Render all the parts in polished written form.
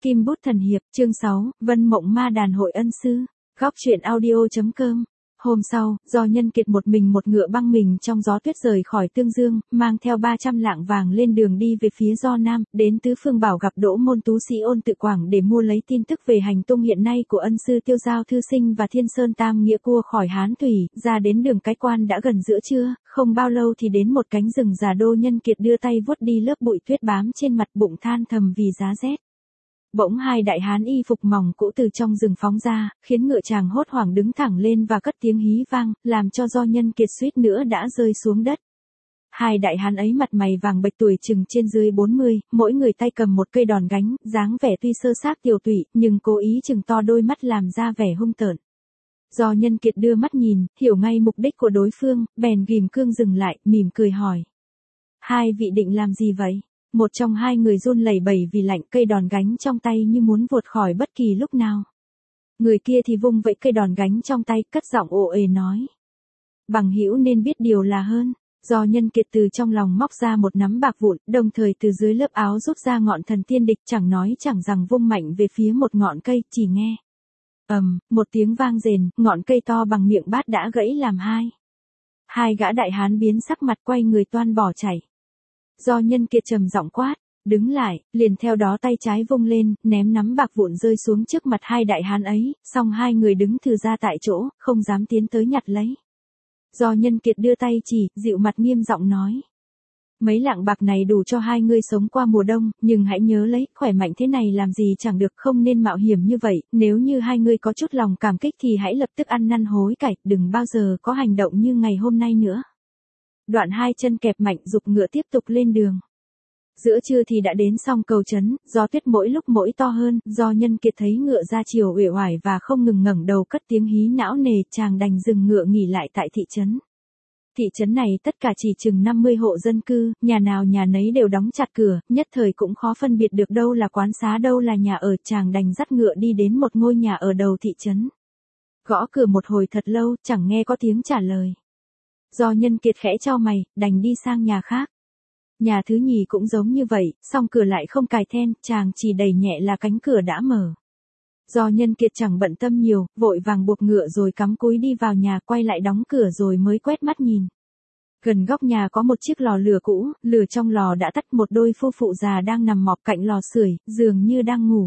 Kim bút thần hiệp, chương 6, Vân Mộng Ma đàn hội ân sư. Góc truyện audio.com. Hôm sau, do Nhân Kiệt một mình một ngựa băng mình trong gió tuyết rời khỏi Tương Dương, mang theo 300 lạng vàng lên đường đi về phía do Nam, đến Tứ Phương Bảo gặp Đỗ Môn Tú Sĩ Ôn Tự Quảng để mua lấy tin tức về hành tung hiện nay của ân sư Tiêu Giao Thư Sinh và Thiên Sơn Tam Nghĩa Cua khỏi Hán Thủy. Ra đến đường Cái Quan đã gần giữa trưa, không bao lâu thì đến một cánh rừng già. Đỗ Nhân Kiệt đưa tay vuốt đi lớp bụi tuyết bám trên mặt, bụng than thầm vì giá rét. Bỗng hai đại hán y phục mỏng cũ từ trong rừng phóng ra, khiến ngựa chàng hốt hoảng đứng thẳng lên và cất tiếng hí vang, làm cho do Nhân Kiệt suýt nữa đã rơi xuống đất. Hai đại hán ấy mặt mày vàng bệch, tuổi chừng trên dưới 40, mỗi người tay cầm một cây đòn gánh, dáng vẻ tuy sơ xác tiều tụy, nhưng cố ý chừng to đôi mắt làm ra vẻ hung tợn. Do Nhân Kiệt đưa mắt nhìn, hiểu ngay mục đích của đối phương, bèn ghim cương dừng lại, mỉm cười hỏi: hai vị định làm gì vậy? Một trong hai người run lẩy bẩy vì lạnh, cây đòn gánh trong tay như muốn vụt khỏi bất kỳ lúc nào. Người kia thì vung vẫy cây đòn gánh trong tay, cất giọng ồ ề nói: bằng hữu nên biết điều là hơn. Do Nhân Kiệt từ trong lòng móc ra một nắm bạc vụn, đồng thời từ dưới lớp áo rút ra ngọn thần tiên địch, chẳng nói chẳng rằng vung mạnh về phía một ngọn cây, chỉ nghe một tiếng vang rền, ngọn cây to bằng miệng bát đã gãy làm hai. Hai gã đại hán biến sắc mặt, quay người toan bỏ chạy. Do Nhân Kiệt trầm giọng quát: đứng lại, liền theo đó tay trái vung lên, ném nắm bạc vụn rơi xuống trước mặt hai đại hán ấy, xong hai người đứng thừ ra tại chỗ, không dám tiến tới nhặt lấy. Do Nhân Kiệt đưa tay chỉ, dịu mặt nghiêm giọng nói: mấy lạng bạc này đủ cho hai ngươi sống qua mùa đông, nhưng hãy nhớ lấy, khỏe mạnh thế này làm gì chẳng được, không nên mạo hiểm như vậy, nếu như hai ngươi có chút lòng cảm kích thì hãy lập tức ăn năn hối cải, đừng bao giờ có hành động như ngày hôm nay nữa. Đoạn hai chân kẹp mạnh, giục ngựa tiếp tục lên đường. Giữa trưa thì đã đến song Cầu trấn, gió tuyết mỗi lúc mỗi to hơn, do Nhân Kiệt thấy ngựa ra chiều uể oải và không ngừng ngẩng đầu cất tiếng hí não nề, chàng đành dừng ngựa nghỉ lại tại thị trấn. Thị trấn này tất cả chỉ chừng 50 hộ dân cư, nhà nào nhà nấy đều đóng chặt cửa, nhất thời cũng khó phân biệt được đâu là quán xá đâu là nhà ở. Chàng đành dắt ngựa đi đến một ngôi nhà ở đầu thị trấn. Gõ cửa một hồi thật lâu, chẳng nghe có tiếng trả lời. Do Nhân Kiệt khẽ chau mày, đành đi sang nhà khác. Nhà thứ nhì cũng giống như vậy, song cửa lại không cài then, chàng chỉ đẩy nhẹ là cánh cửa đã mở. Do Nhân Kiệt chẳng bận tâm nhiều, vội vàng buộc ngựa rồi cắm cúi đi vào nhà, quay lại đóng cửa rồi mới quét mắt nhìn. Gần góc nhà có một chiếc lò lửa cũ, lửa trong lò đã tắt, một đôi phu phụ già đang nằm mọp cạnh lò sưởi, dường như đang ngủ.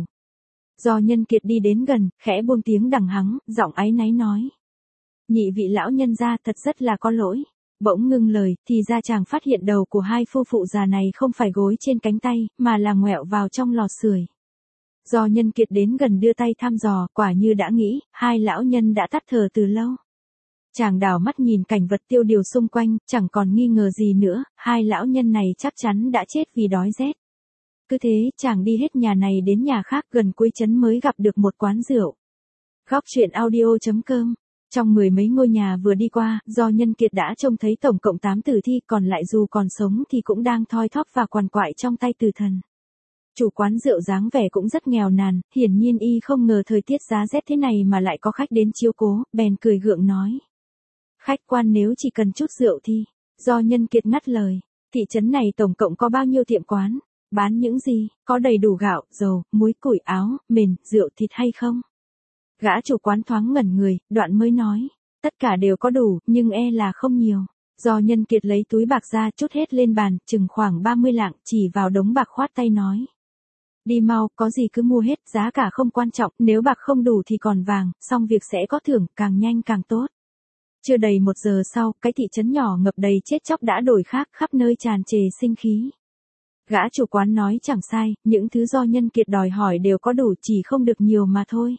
Do Nhân Kiệt đi đến gần, khẽ buông tiếng đằng hắng, giọng áy náy nói: nhị vị lão nhân gia, thật rất là có lỗi. Bỗng ngưng lời, thì ra chàng phát hiện đầu của hai phu phụ già này không phải gối trên cánh tay, mà là ngoẹo vào trong lò sưởi. Do Nhân Kiệt đến gần đưa tay thăm dò, quả như đã nghĩ, hai lão nhân đã tắt thở từ lâu. Chàng đảo mắt nhìn cảnh vật tiêu điều xung quanh, chẳng còn nghi ngờ gì nữa, hai lão nhân này chắc chắn đã chết vì đói rét. Cứ thế, chàng đi hết nhà này đến nhà khác, gần cuối trấn mới gặp được một quán rượu. Góc truyện audio.com. Trong mười mấy ngôi nhà vừa đi qua, do Nhân Kiệt đã trông thấy tổng cộng 8 tử thi, còn lại dù còn sống thì cũng đang thoi thóp và quằn quại trong tay tử thần. Chủ quán rượu dáng vẻ cũng rất nghèo nàn, hiển nhiên y không ngờ thời tiết giá rét thế này mà lại có khách đến chiếu cố, bèn cười gượng nói: khách quan nếu chỉ cần chút rượu thì. Do Nhân Kiệt ngắt lời: thị trấn này tổng cộng có bao nhiêu tiệm quán, bán những gì, có đầy đủ gạo, dầu, muối, củi, áo, mền, rượu, thịt hay không? Gã chủ quán thoáng ngẩn người, đoạn mới nói: tất cả đều có đủ, nhưng e là không nhiều. Do Nhân Kiệt lấy túi bạc ra, trút hết lên bàn, chừng khoảng 30 lạng, chỉ vào đống bạc khoát tay nói: đi mau, có gì cứ mua hết, giá cả không quan trọng, nếu bạc không đủ thì còn vàng, xong việc sẽ có thưởng, càng nhanh càng tốt. Chưa đầy 1 giờ sau, cái thị trấn nhỏ ngập đầy chết chóc đã đổi khác, khắp nơi tràn trề sinh khí. Gã chủ quán nói chẳng sai, những thứ do Nhân Kiệt đòi hỏi đều có đủ, chỉ không được nhiều mà thôi.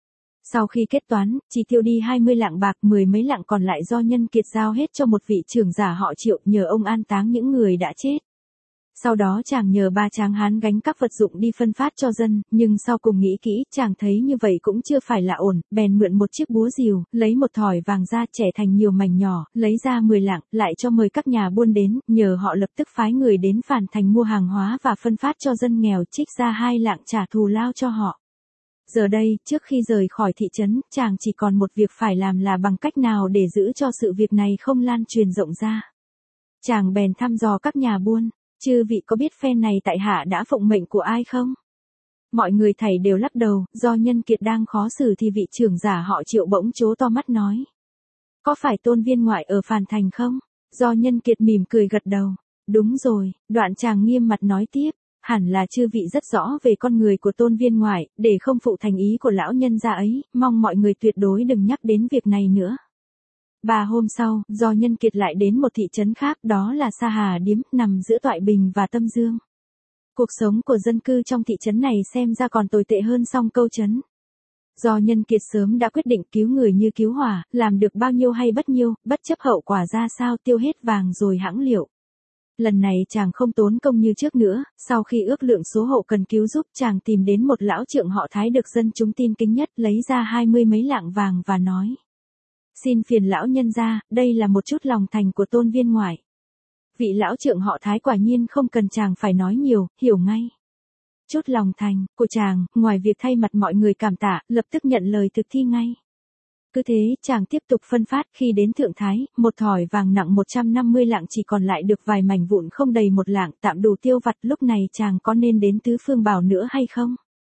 Sau khi kết toán, chỉ tiêu đi 20 lạng bạc, 10 mấy lạng còn lại do Nhân Kiệt giao hết cho một vị trưởng giả họ Triệu, nhờ ông an táng những người đã chết. Sau đó chàng nhờ 3 tráng hán gánh các vật dụng đi phân phát cho dân, nhưng sau cùng nghĩ kỹ, chàng thấy như vậy cũng chưa phải là ổn, bèn mượn một chiếc búa rìu, lấy một thỏi vàng ra, chẻ thành nhiều mảnh nhỏ, lấy ra 10 lạng, lại cho mời các nhà buôn đến, nhờ họ lập tức phái người đến Phàn Thành mua hàng hóa và phân phát cho dân nghèo, trích ra 2 lạng trả thù lao cho họ. Giờ đây, trước khi rời khỏi thị trấn, chàng chỉ còn một việc phải làm là bằng cách nào để giữ cho sự việc này không lan truyền rộng ra. Chàng bèn thăm dò các nhà buôn: chư vị có biết phen này tại hạ đã phụng mệnh của ai không? Mọi người thảy đều lắc đầu, do Nhân Kiệt đang khó xử thì vị trưởng giả họ Triệu bỗng trố to mắt nói. Có phải Tôn Viên Ngoại ở Phàn Thành không? Do Nhân Kiệt mỉm cười gật đầu. Đúng rồi, đoạn chàng nghiêm mặt nói tiếp. Hẳn là chư vị rất rõ về con người của Tôn Viên Ngoại, để không phụ thành ý của lão nhân gia ấy, mong mọi người tuyệt đối đừng nhắc đến việc này nữa. 3 hôm sau, do Nhân Kiệt lại đến một thị trấn khác, đó là Sa Hà Điếm, nằm giữa Toại Bình và Tâm Dương. Cuộc sống của dân cư trong thị trấn này xem ra còn tồi tệ hơn Song Câu trấn. Do Nhân Kiệt sớm đã quyết định cứu người như cứu hỏa, làm được bao nhiêu hay bất nhiêu, bất chấp hậu quả ra sao, tiêu hết vàng rồi hãng liệu. Lần này chàng không tốn công như trước nữa, sau khi ước lượng số hộ cần cứu giúp, chàng tìm đến một lão trượng họ Thái được dân chúng tin kính nhất, lấy ra 20 mấy lạng vàng và nói. Xin phiền lão nhân gia, đây là một chút lòng thành của Tôn Viên Ngoại. Vị lão trượng họ Thái quả nhiên không cần chàng phải nói nhiều, hiểu ngay. Chút lòng thành của chàng, ngoài việc thay mặt mọi người cảm tạ, lập tức nhận lời thực thi ngay. Cứ thế, chàng tiếp tục phân phát, khi đến Thượng Thái, một thỏi vàng nặng 150 lạng chỉ còn lại được vài mảnh vụn không đầy 1 lạng, tạm đủ tiêu vặt. Lúc này chàng có nên đến Tứ Phương Bảo nữa hay không?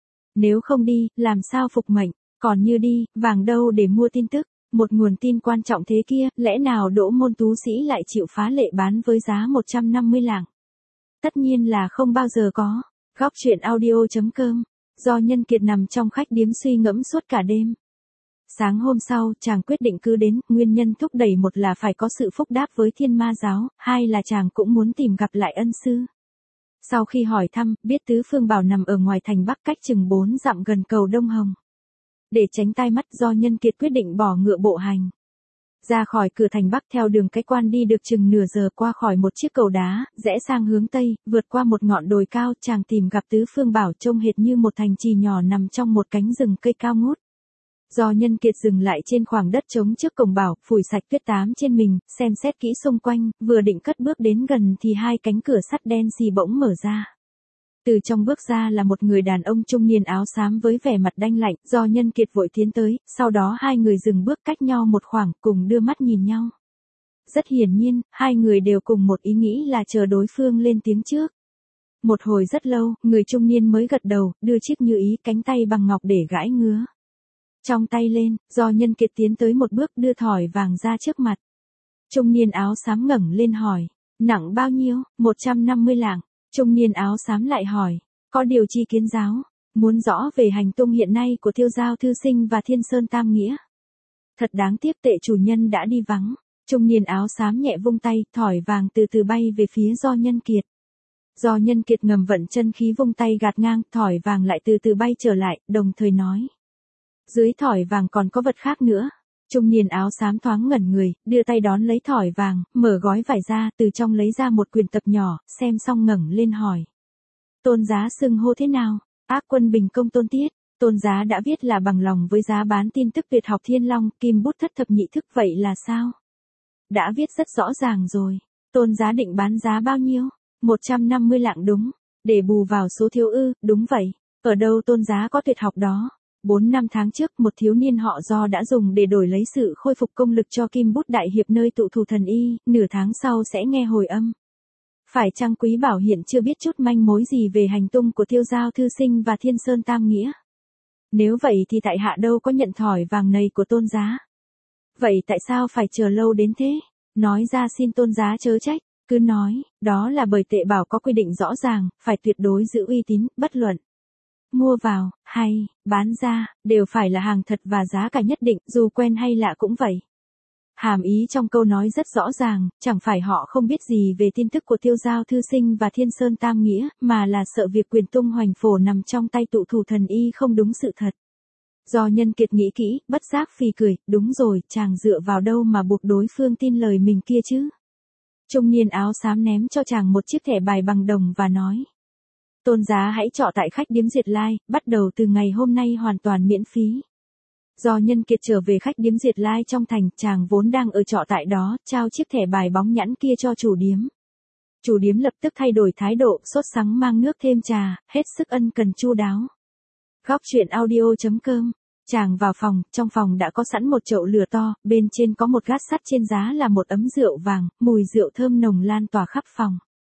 Nếu không đi, làm sao phục mệnh, còn như đi, vàng đâu để mua tin tức, một nguồn tin quan trọng thế kia, lẽ nào Đỗ Môn tú sĩ lại chịu phá lệ bán với giá 150 lạng? Tất nhiên là không bao giờ có. Góc truyện audio.com, do Nhân Kiệt nằm trong khách điếm suy ngẫm suốt cả đêm. Sáng hôm sau, chàng quyết định cứ đến, nguyên nhân thúc đẩy một là phải có sự phúc đáp với Thiên Ma giáo, hai là chàng cũng muốn tìm gặp lại ân sư. Sau khi hỏi thăm, biết Tứ Phương Bảo nằm ở ngoài thành Bắc cách chừng 4 dặm gần cầu Đông Hồng. Để tránh tai mắt, do Nhân Kiệt quyết định bỏ ngựa bộ hành. Ra khỏi cửa thành Bắc theo đường cái quan đi được chừng nửa giờ, qua khỏi một chiếc cầu đá, rẽ sang hướng Tây, vượt qua một ngọn đồi cao, chàng tìm gặp Tứ Phương Bảo trông hệt như một thành trì nhỏ nằm trong một cánh rừng cây cao ngút. Do Nhân Kiệt dừng lại trên khoảng đất trống trước cổng bảo, phủi sạch tuyết tám trên mình, xem xét kỹ xung quanh, vừa định cất bước đến gần thì hai cánh cửa sắt đen xì bỗng mở ra. Từ trong bước ra là một người đàn ông trung niên áo xám với vẻ mặt đanh lạnh, do Nhân Kiệt vội tiến tới, sau đó hai người dừng bước cách nhau một khoảng, cùng đưa mắt nhìn nhau. Rất hiển nhiên, hai người đều cùng một ý nghĩ là chờ đối phương lên tiếng trước. Một hồi rất lâu, người trung niên mới gật đầu, đưa chiếc như ý, cánh tay bằng ngọc để gãi ngứa. Trong tay lên, do Nhân Kiệt tiến tới một bước, đưa thỏi vàng ra trước mặt. Trung niên áo xám ngẩng lên hỏi, nặng bao nhiêu? 150 lạng. Trung niên áo xám lại hỏi, có điều chi kiến giáo, muốn rõ về hành tung hiện nay của Tiêu Giao Thư Sinh và Thiên Sơn Tam Nghĩa. Thật đáng tiếc tệ chủ nhân đã đi vắng. Trung niên áo xám nhẹ vung tay, thỏi vàng từ từ bay về phía do Nhân Kiệt. Do Nhân Kiệt ngầm vận chân khí vung tay gạt ngang, thỏi vàng lại từ từ bay trở lại, đồng thời nói. Dưới thỏi vàng còn có vật khác nữa. Trung niên áo xám thoáng ngẩn người, đưa tay đón lấy thỏi vàng, mở gói vải ra, từ trong lấy ra một quyển tập nhỏ, xem xong ngẩng lên hỏi. Tôn giá xưng hô thế nào? Ác Quân Bình Công Tôn Tiết. Tôn giá đã viết là bằng lòng với giá bán tin tức tuyệt học Thiên Long, kim bút thất thập nhị thức, vậy là sao? Đã viết rất rõ ràng rồi. Tôn giá định bán giá bao nhiêu? 150 lạng đúng. Để bù vào số thiếu ư? Đúng vậy. Ở đâu tôn giá có tuyệt học đó? 4 năm tháng trước, một thiếu niên họ Do đã dùng để đổi lấy sự khôi phục công lực cho kim bút đại hiệp nơi tụ thủ thần y, nửa tháng sau sẽ nghe hồi âm. Phải chăng Quý Bảo hiện chưa biết chút manh mối gì về hành tung của Tiêu Giao Thư Sinh và Thiên Sơn Tam Nghĩa? Nếu vậy thì tại hạ đâu có nhận thỏi vàng này của tôn giá. Vậy tại sao phải chờ lâu đến thế? Nói ra xin tôn giá chớ trách. Cứ nói, đó là bởi Tệ Bảo có quy định rõ ràng, phải tuyệt đối giữ uy tín, bất luận mua vào, hay, bán ra, đều phải là hàng thật và giá cả nhất định, dù quen hay lạ cũng vậy. Hàm ý trong câu nói rất rõ ràng, chẳng phải họ không biết gì về tin tức của Tiêu Giao Thư Sinh và Thiên Sơn Tam Nghĩa, mà là sợ việc quyền tung hoành phổ nằm trong tay tụ thủ thần y không đúng sự thật. Do Nhân Kiệt nghĩ kỹ, bất giác phì cười, đúng rồi, chàng dựa vào đâu mà buộc đối phương tin lời mình kia chứ? Trung niên áo xám ném cho chàng một chiếc thẻ bài bằng đồng và nói. Tôn giá hãy trọ tại khách điếm Diệt Lai, bắt đầu từ ngày hôm nay hoàn toàn miễn phí. Do Nhân Kiệt trở về khách điếm Diệt Lai trong thành, chàng vốn đang ở trọ tại đó, trao chiếc thẻ bài bóng nhẵn kia cho chủ điếm. Chủ điếm lập tức thay đổi thái độ, sốt sắng mang nước thêm trà, hết sức ân cần chu đáo. Góc truyện audio.com. Chàng vào phòng, trong phòng đã có sẵn một chậu lửa to, bên trên có một gát sắt, trên giá là một ấm rượu vàng, mùi rượu thơm nồng lan tỏa khắp phòng.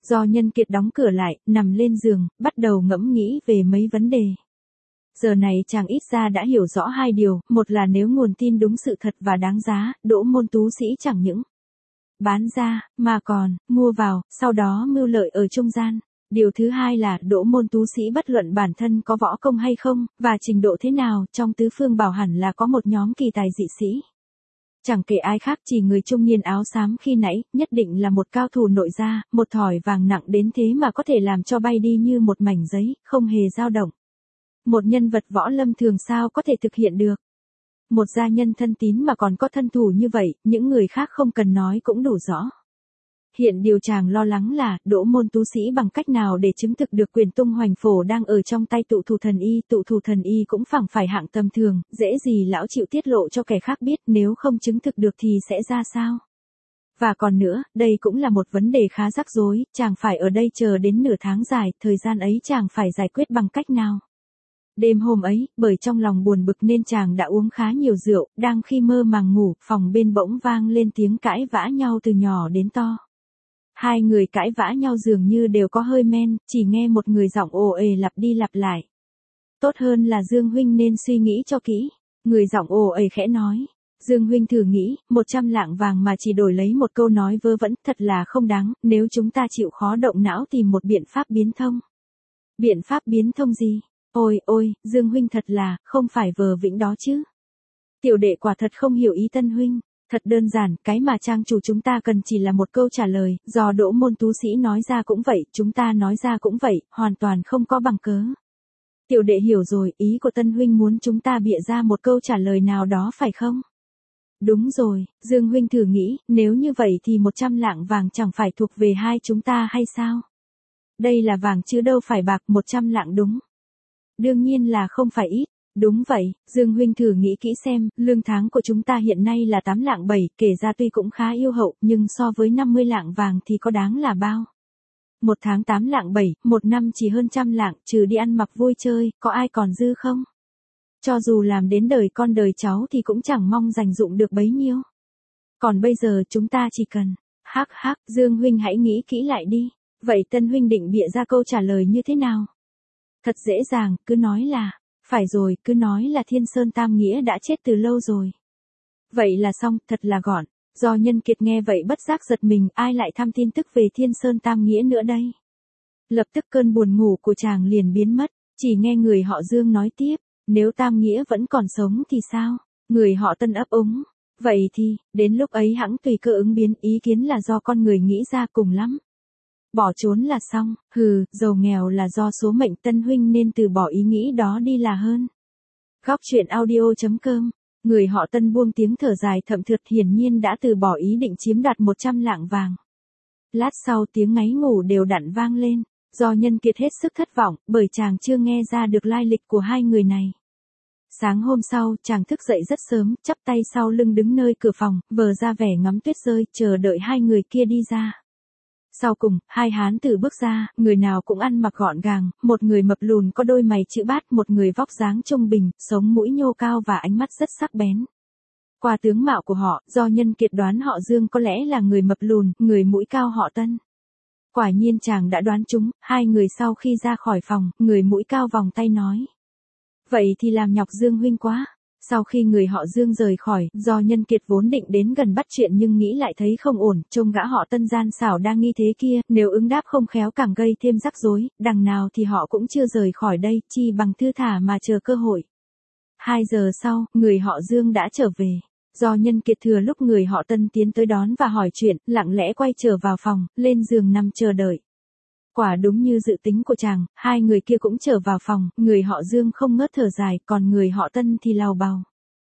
Do Nhân Kiệt đóng cửa lại, nằm lên giường, bắt đầu ngẫm nghĩ về mấy vấn đề. Giờ này chàng ít ra đã hiểu rõ hai điều, một là nếu nguồn tin đúng sự thật và đáng giá, Đỗ Môn Tú Sĩ chẳng những bán ra, mà còn mua vào, sau đó mưu lợi ở trung gian. Điều thứ hai là Đỗ Môn Tú Sĩ bất luận bản thân có võ công hay không, và trình độ thế nào, trong tứ phương bảo hẳn là có một nhóm kỳ tài dị sĩ. Chẳng kể ai khác, chỉ người trung niên áo xám khi nãy, nhất định là một cao thủ nội gia, một thỏi vàng nặng đến thế mà có thể làm cho bay đi như một mảnh giấy, không hề dao động. Một nhân vật võ lâm thường sao có thể thực hiện được. Một gia nhân thân tín mà còn có thân thủ như vậy, những người khác không cần nói cũng đủ rõ. Hiện điều chàng lo lắng là, Đỗ Môn Tú Sĩ bằng cách nào để chứng thực được quyền tung hoành phổ đang ở trong tay tụ thủ thần y cũng phẳng phải hạng tầm thường, dễ gì lão chịu tiết lộ cho kẻ khác biết, nếu không chứng thực được thì sẽ ra sao. Và còn nữa, đây cũng là một vấn đề khá rắc rối, chàng phải ở đây chờ đến nửa tháng dài, thời gian ấy chàng phải giải quyết bằng cách nào. Đêm hôm ấy, bởi trong lòng buồn bực nên chàng đã uống khá nhiều rượu, đang khi mơ màng ngủ, phòng bên bỗng vang lên tiếng cãi vã nhau từ nhỏ đến to. Hai người cãi vã nhau dường như đều có hơi men, chỉ nghe một người giọng ồ ề lặp đi lặp lại. Tốt hơn là Dương huynh nên suy nghĩ cho kỹ. Người giọng ồ ề khẽ nói. Dương huynh thử nghĩ, 100 lạng vàng mà chỉ đổi lấy một câu nói vớ vẩn, thật là không đáng, nếu chúng ta chịu khó động não tìm một biện pháp biến thông. Biện pháp biến thông gì? Ôi ôi, Dương huynh thật là, không phải vờ vĩnh đó chứ. Tiểu đệ quả thật không hiểu ý Tân huynh. Thật đơn giản, cái mà trang chủ chúng ta cần chỉ là một câu trả lời, do Đỗ Môn Tú Sĩ nói ra cũng vậy, chúng ta nói ra cũng vậy, hoàn toàn không có bằng cớ. Tiểu đệ hiểu rồi, ý của Tân huynh muốn chúng ta bịa ra một câu trả lời nào đó phải không? Đúng rồi, Dương huynh thử nghĩ, nếu như vậy thì 100 lạng vàng chẳng phải thuộc về hai chúng ta hay sao? Đây là vàng chứ đâu phải bạc, 100 lạng đúng. Đương nhiên là không phải ít. Đúng vậy, Dương huynh thử nghĩ kỹ xem, lương tháng của chúng ta hiện nay là 8 lạng 7, kể ra tuy cũng khá yêu hậu, nhưng so với 50 lạng vàng thì có đáng là bao? Một tháng 8 lạng 7, một năm chỉ hơn 100 lạng, trừ đi ăn mặc vui chơi, có ai còn dư không? Cho dù làm đến đời con đời cháu thì cũng chẳng mong dành dụng được bấy nhiêu. Còn bây giờ chúng ta chỉ cần, hắc hắc, Dương huynh hãy nghĩ kỹ lại đi, vậy Tân huynh định bịa ra câu trả lời như thế nào? Thật dễ dàng, cứ nói là, phải rồi, cứ nói là Thiên Sơn Tam Nghĩa đã chết từ lâu rồi. Vậy là xong, thật là gọn. Do Nhân Kiệt nghe vậy bất giác giật mình, ai lại thăm tin tức về Thiên Sơn Tam Nghĩa nữa đây? Lập tức cơn buồn ngủ của chàng liền biến mất, chỉ nghe người họ Dương nói tiếp, nếu Tam Nghĩa vẫn còn sống thì sao? Người họ Tân ấp úng, vậy thì, đến lúc ấy hẵng tùy cơ ứng biến, ý kiến là do con người nghĩ ra cùng lắm. Bỏ trốn là xong, giàu nghèo là do số mệnh, Tân huynh nên từ bỏ ý nghĩ đó đi là hơn. Góc truyện audio.com, người họ Tân buông tiếng thở dài thậm thượt, hiển nhiên đã từ bỏ ý định chiếm đoạt 100 lạng vàng. Lát sau tiếng ngáy ngủ đều đặn vang lên, do Nhân Kiệt hết sức thất vọng, bởi chàng chưa nghe ra được lai lịch của hai người này. Sáng hôm sau, chàng thức dậy rất sớm, chắp tay sau lưng đứng nơi cửa phòng, vờ ra vẻ ngắm tuyết rơi, chờ đợi hai người kia đi ra. Sau cùng, hai hán tử bước ra, người nào cũng ăn mặc gọn gàng, một người mập lùn có đôi mày chữ bát, một người vóc dáng trung bình, sống mũi nhô cao và ánh mắt rất sắc bén. Qua tướng mạo của họ, do Nhân Kiệt đoán họ Dương có lẽ là người mập lùn, người mũi cao họ Tân. Quả nhiên chàng đã đoán trúng, hai người sau khi ra khỏi phòng, người mũi cao vòng tay nói. Vậy thì làm nhọc Dương huynh quá. Sau khi người họ Dương rời khỏi, do Nhân Kiệt vốn định đến gần bắt chuyện nhưng nghĩ lại thấy không ổn, trông gã họ Tân gian xảo đang nghi thế kia, nếu ứng đáp không khéo càng gây thêm rắc rối, đằng nào thì họ cũng chưa rời khỏi đây, chi bằng thư thả mà chờ cơ hội. 2 giờ sau, người họ Dương đã trở về. Do Nhân Kiệt thừa lúc người họ Tân tiến tới đón và hỏi chuyện, lặng lẽ quay trở vào phòng, lên giường nằm chờ đợi. Quả đúng như dự tính của chàng, hai người kia cũng trở vào phòng, người họ Dương không ngớt thở dài, còn người họ Tân thì lào bào.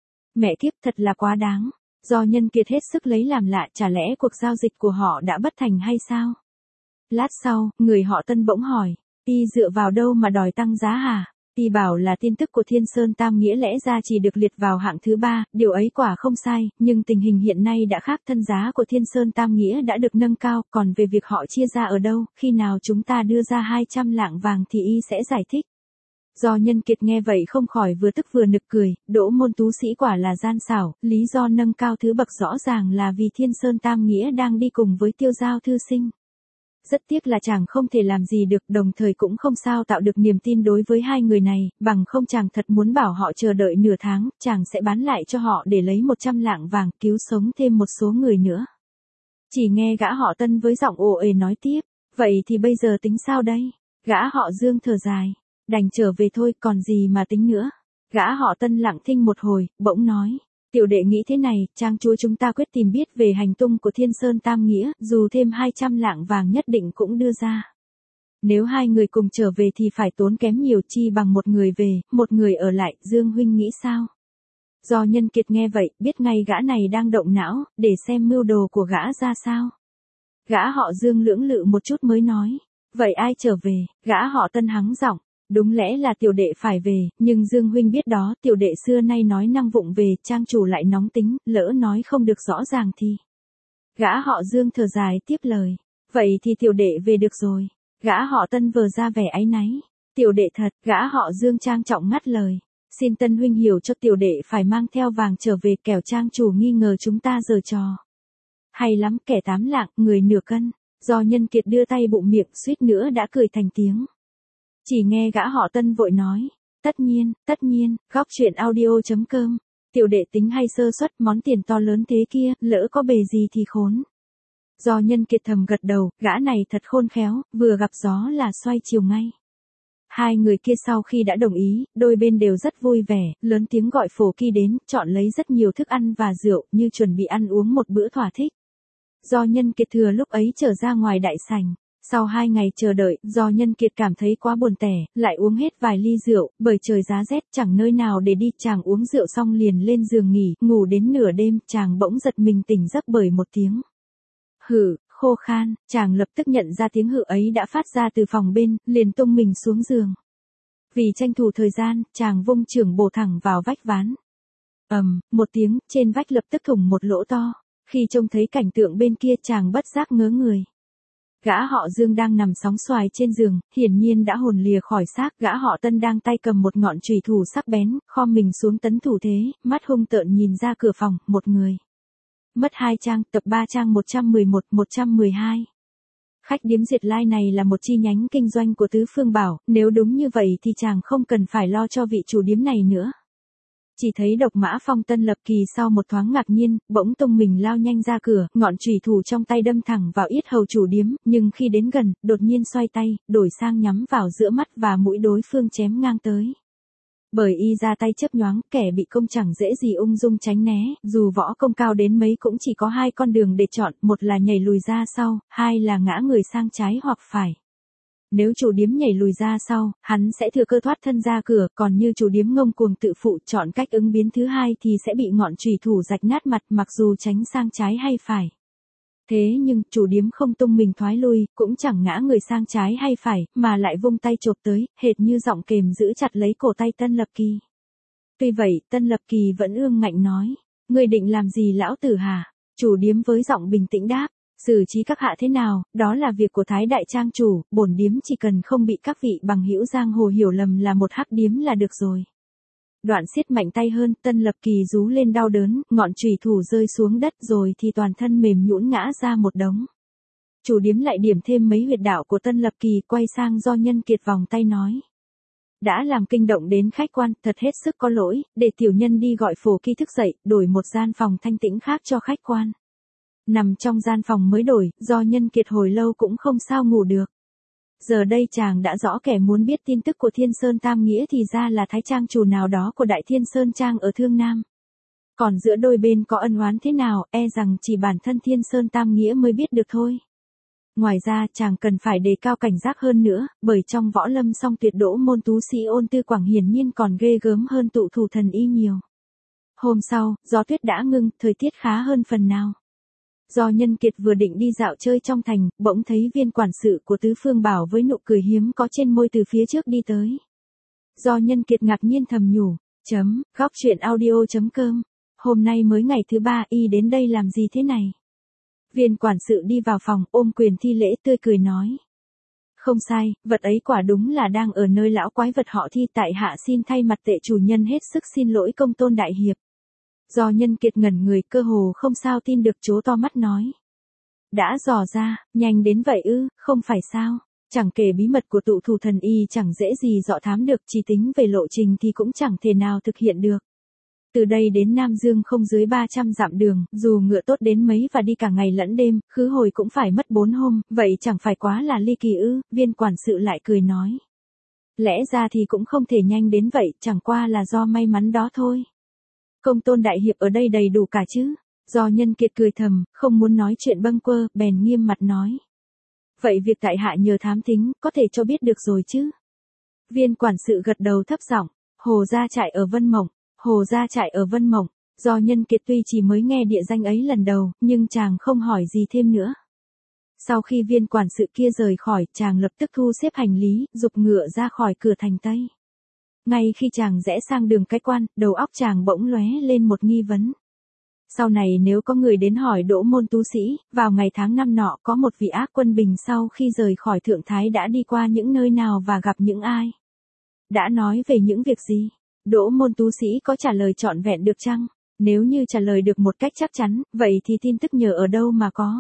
Mẹ kiếp, thật là quá đáng. Do Nhân Kiệt hết sức lấy làm lạ, chả lẽ cuộc giao dịch của họ đã bất thành hay sao? Lát sau, người họ Tân bỗng hỏi, y dựa vào đâu mà đòi tăng giá hả? Y bảo là tin tức của Thiên Sơn Tam Nghĩa lẽ ra chỉ được liệt vào hạng thứ 3, điều ấy quả không sai, nhưng tình hình hiện nay đã khác, thân giá của Thiên Sơn Tam Nghĩa đã được nâng cao, còn về việc họ chia ra ở đâu, khi nào chúng ta đưa ra 200 lạng vàng thì y sẽ giải thích. Do Nhân Kiệt nghe vậy không khỏi vừa tức vừa nực cười, Đỗ Môn Tú Sĩ quả là gian xảo, lý do nâng cao thứ bậc rõ ràng là vì Thiên Sơn Tam Nghĩa đang đi cùng với Tiêu Giao thư sinh. Rất tiếc là chàng không thể làm gì được, đồng thời cũng không sao tạo được niềm tin đối với hai người này, bằng không chàng thật muốn bảo họ chờ đợi nửa tháng, chàng sẽ bán lại cho họ để lấy 100 lạng vàng, cứu sống thêm một số người nữa. Chỉ nghe gã họ Tân với giọng ồ ề nói tiếp, vậy thì bây giờ tính sao đây? Gã họ Dương thở dài, đành trở về thôi, còn gì mà tính nữa. Gã họ Tân lặng thinh một hồi, bỗng nói, tiểu đệ nghĩ thế này, trang chúa chúng ta quyết tìm biết về hành tung của Thiên Sơn Tam Nghĩa, dù thêm 200 lạng vàng nhất định cũng đưa ra. Nếu hai người cùng trở về thì phải tốn kém nhiều, chi bằng một người về, một người ở lại, Dương huynh nghĩ sao? Do Nhân Kiệt nghe vậy, biết ngay gã này đang động não, để xem mưu đồ của gã ra sao. Gã họ Dương lưỡng lự một chút mới nói, vậy ai trở về? Gã họ Tân hắng giọng, đúng lẽ là tiểu đệ phải về, nhưng Dương huynh biết đó, tiểu đệ xưa nay nói năng vụng về, trang chủ lại nóng tính, lỡ nói không được rõ ràng thì. Gã họ Dương thở dài tiếp lời, vậy thì tiểu đệ về được rồi. Gã họ Tân vờ ra vẻ áy náy, tiểu đệ thật. Gã họ Dương trang trọng ngắt lời, xin Tân huynh hiểu cho tiểu đệ phải mang theo vàng trở về, kẻo trang chủ nghi ngờ chúng ta giở trò. Hay lắm, kẻ 8 lạng, người nửa cân. Do Nhân Kiệt đưa tay bụng miệng, suýt nữa đã cười thành tiếng. Chỉ nghe gã họ Tân vội nói, tất nhiên, góc truyện audio.com, tiểu đệ tính hay sơ suất, món tiền to lớn thế kia, lỡ có bề gì thì khốn. Do Nhân Kiệt thầm gật đầu, gã này thật khôn khéo, vừa gặp gió là xoay chiều ngay. Hai người kia sau khi đã đồng ý, đôi bên đều rất vui vẻ, lớn tiếng gọi Phổ Kỳ đến, chọn lấy rất nhiều thức ăn và rượu, như chuẩn bị ăn uống một bữa thỏa thích. Do Nhân Kiệt thừa lúc ấy trở ra ngoài đại sảnh. Sau 2 ngày chờ đợi, Do Nhân Kiệt cảm thấy quá buồn tẻ, lại uống hết vài ly rượu, bởi trời giá rét chẳng nơi nào để đi, chàng uống rượu xong liền lên giường nghỉ, ngủ đến nửa đêm, chàng bỗng giật mình tỉnh giấc bởi một tiếng hử, khô khan, chàng lập tức nhận ra tiếng hự ấy đã phát ra từ phòng bên, liền tung mình xuống giường. Vì tranh thủ thời gian, chàng vung chưởng bổ thẳng vào vách ván. Một tiếng, trên vách lập tức thủng một lỗ to. Khi trông thấy cảnh tượng bên kia chàng bất giác ngớ người. Gã họ Dương đang nằm sóng xoài trên giường, hiển nhiên đã hồn lìa khỏi xác. Gã họ Tân đang tay cầm một ngọn chùy thủ sắc bén, khom mình xuống tấn thủ thế, mắt hung tợn nhìn ra cửa phòng, một người. Mất 2 trang, tập 3 trang 111-112. Khách điếm Diệt Lai này là một chi nhánh kinh doanh của Tứ Phương Bảo, nếu đúng như vậy thì chàng không cần phải lo cho vị chủ điếm này nữa. Chỉ thấy Độc Mã Phong Tân Lập Kỳ sau một thoáng ngạc nhiên, bỗng tung mình lao nhanh ra cửa, ngọn chùy thủ trong tay đâm thẳng vào yết hầu chủ điếm, nhưng khi đến gần, đột nhiên xoay tay, đổi sang nhắm vào giữa mắt và mũi đối phương chém ngang tới. Bởi y ra tay chớp nhoáng, kẻ bị công chẳng dễ gì ung dung tránh né, dù võ công cao đến mấy cũng chỉ có 2 con đường để chọn, một là nhảy lùi ra sau, 2 là ngã người sang trái hoặc phải. Nếu chủ điếm nhảy lùi ra sau, hắn sẽ thừa cơ thoát thân ra cửa, còn như chủ điếm ngông cuồng tự phụ chọn cách ứng biến thứ hai thì sẽ bị ngọn chùy thủ rạch nát mặt mặc dù tránh sang trái hay phải. Thế nhưng, chủ điếm không tung mình thoái lui, cũng chẳng ngã người sang trái hay phải, mà lại vung tay chộp tới, hệt như giọng kềm giữ chặt lấy cổ tay Tân Lập Kỳ. Tuy vậy, Tân Lập Kỳ vẫn ương ngạnh nói, ngươi định làm gì lão tử hả? Chủ điếm với giọng bình tĩnh đáp, xử trí các hạ thế nào, đó là việc của Thái Đại Trang chủ, bổn điếm chỉ cần không bị các vị bằng hữu giang hồ hiểu lầm là một hắc điếm là được rồi. Đoạn siết mạnh tay hơn, Tân Lập Kỳ rú lên đau đớn, ngọn chùy thủ rơi xuống đất rồi thì toàn thân mềm nhũn ngã ra một đống. Chủ điếm lại điểm thêm mấy huyệt đạo của Tân Lập Kỳ, quay sang Do Nhân Kiệt vòng tay nói. Đã làm kinh động đến khách quan, thật hết sức có lỗi, để tiểu nhân đi gọi Phổ Kỳ thức dậy, đổi một gian phòng thanh tĩnh khác cho khách quan. Nằm trong gian phòng mới đổi, Do Nhân Kiệt hồi lâu cũng không sao ngủ được. Giờ đây chàng đã rõ kẻ muốn biết tin tức của Thiên Sơn Tam Nghĩa thì ra là Thái Trang chủ nào đó của Đại Thiên Sơn Trang ở Thương Nam. Còn giữa đôi bên có ân oán thế nào, e rằng chỉ bản thân Thiên Sơn Tam Nghĩa mới biết được thôi. Ngoài ra chàng cần phải đề cao cảnh giác hơn nữa, bởi trong võ lâm song tuyệt đỗ môn tú sĩ Ôn Tư Quảng hiển nhiên còn ghê gớm hơn tụ thủ thần y nhiều. Hôm sau, gió tuyết đã ngưng, thời tiết khá hơn phần nào. Do Nhân Kiệt vừa định đi dạo chơi trong thành, bỗng thấy viên quản sự của Tứ Phương Bảo với nụ cười hiếm có trên môi từ phía trước đi tới. Do Nhân Kiệt ngạc nhiên thầm nhủ, góc truyện audio.com, hôm nay mới ngày thứ 3 y đến đây làm gì thế này? Viên quản sự đi vào phòng, ôm quyền thi lễ tươi cười nói. Không sai, vật ấy quả đúng là đang ở nơi lão quái vật họ Thi, tại hạ xin thay mặt tệ chủ nhân hết sức xin lỗi công tôn đại hiệp. Do Nhân Kiệt ngẩn người, cơ hồ không sao tin được, trố to mắt nói. Đã dò ra, nhanh đến vậy ư, không phải sao? Chẳng kể bí mật của tụ thủ thần y chẳng dễ gì dọ thám được, chỉ tính về lộ trình thì cũng chẳng thể nào thực hiện được. Từ đây đến Nam Dương không dưới 300 dặm đường, dù ngựa tốt đến mấy và đi cả ngày lẫn đêm, khứ hồi cũng phải mất 4 hôm, vậy chẳng phải quá là ly kỳ ư? Viên quản sự lại cười nói. Lẽ ra thì cũng không thể nhanh đến vậy, chẳng qua là do may mắn đó thôi. Công tôn đại hiệp ở đây đầy đủ cả chứ? Do Nhân Kiệt cười thầm, không muốn nói chuyện bâng quơ, bèn nghiêm mặt nói. Vậy việc tại hạ nhờ thám thính, có thể cho biết được rồi chứ? Viên quản sự gật đầu thấp giọng, Hồ gia trại ở Vân Mộng, Hồ gia trại ở Vân Mộng. Do Nhân Kiệt tuy chỉ mới nghe địa danh ấy lần đầu, nhưng chàng không hỏi gì thêm nữa. Sau khi viên quản sự kia rời khỏi, chàng lập tức thu xếp hành lý, giục ngựa ra khỏi cửa thành Tây. Ngay khi chàng rẽ sang đường Cái Quan, đầu óc chàng bỗng lóe lên một nghi vấn. Sau này nếu có người đến hỏi Đỗ Môn tú sĩ, vào ngày tháng năm nọ có một vị ác quân Bình sau khi rời khỏi Thượng Thái đã đi qua những nơi nào và gặp những ai? Đã nói về những việc gì? Đỗ Môn tú sĩ có trả lời trọn vẹn được chăng? Nếu như trả lời được một cách chắc chắn, vậy thì tin tức nhờ ở đâu mà có?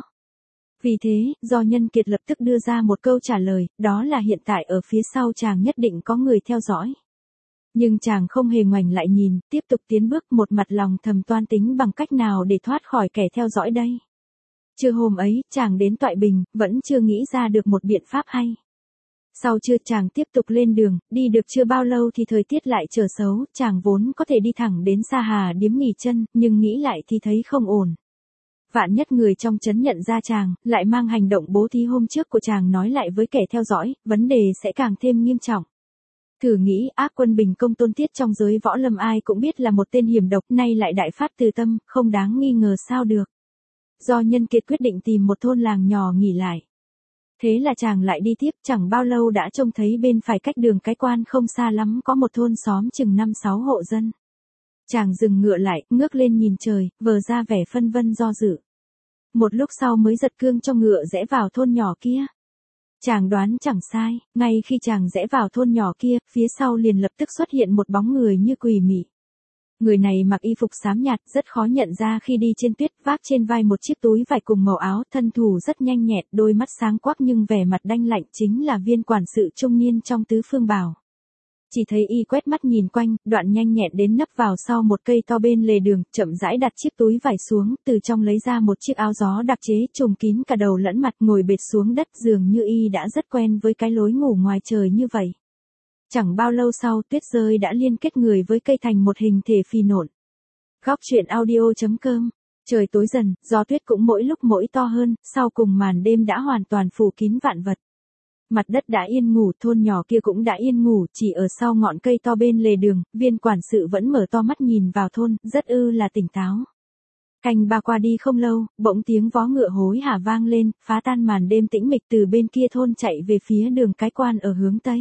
Vì thế, do Nhân Kiệt lập tức đưa ra một câu trả lời, đó là hiện tại ở phía sau chàng nhất định có người theo dõi. Nhưng chàng không hề ngoảnh lại nhìn, tiếp tục tiến bước, một mặt lòng thầm toan tính bằng cách nào để thoát khỏi kẻ theo dõi đây. Trưa hôm ấy, chàng đến Toại Bình, vẫn chưa nghĩ ra được một biện pháp hay. Sau trưa chàng tiếp tục lên đường, đi được chưa bao lâu thì thời tiết lại trở xấu, chàng vốn có thể đi thẳng đến Sa Hà Điếm nghỉ chân, nhưng nghĩ lại thì thấy không ổn. Vạn nhất người trong trấn nhận ra chàng, lại mang hành động bố thí hôm trước của chàng nói lại với kẻ theo dõi, vấn đề sẽ càng thêm nghiêm trọng. Thử nghĩ, ác quân Bình Công Tôn Tiết trong giới võ lâm ai cũng biết là một tên hiểm độc, nay lại đại phát từ tâm, không đáng nghi ngờ sao được. Do Nhân Kiệt quyết định tìm một thôn làng nhỏ nghỉ lại. Thế là chàng lại đi tiếp, chẳng bao lâu đã trông thấy bên phải cách đường Cái Quan không xa lắm có một thôn xóm chừng 5-6 hộ dân. Chàng dừng ngựa lại, ngước lên nhìn trời, vờ ra vẻ phân vân do dự. Một lúc sau mới giật cương cho ngựa rẽ vào thôn nhỏ kia. Chàng đoán chẳng sai, ngay khi chàng rẽ vào thôn nhỏ kia, phía sau liền lập tức xuất hiện một bóng người như quỷ mị. Người này mặc y phục xám nhạt, rất khó nhận ra khi đi trên tuyết, vác trên vai một chiếc túi vải cùng màu áo, thân thủ rất nhanh nhẹn, đôi mắt sáng quắc nhưng vẻ mặt đanh lạnh, chính là viên quản sự trung niên trong Tứ Phương Bảo. Chỉ thấy y quét mắt nhìn quanh, đoạn nhanh nhẹn đến nấp vào sau một cây to bên lề đường, chậm rãi đặt chiếc túi vải xuống, từ trong lấy ra một chiếc áo gió đặc chế, trùm kín cả đầu lẫn mặt, ngồi bệt xuống đất, dường như y đã rất quen với cái lối ngủ ngoài trời như vậy. Chẳng bao lâu sau, tuyết rơi đã liên kết người với cây thành một hình thể phi nộn. Góc truyện audio.com. Trời tối dần, gió tuyết cũng mỗi lúc mỗi to hơn, sau cùng màn đêm đã hoàn toàn phủ kín vạn vật. Mặt đất đã yên ngủ, thôn nhỏ kia cũng đã yên ngủ, chỉ ở sau ngọn cây to bên lề đường, viên quản sự vẫn mở to mắt nhìn vào thôn, rất là tỉnh táo. Canh ba qua đi không lâu, bỗng tiếng vó ngựa hối hả vang lên, phá tan màn đêm tĩnh mịch, từ bên kia thôn chạy về phía đường Cái Quan ở hướng Tây.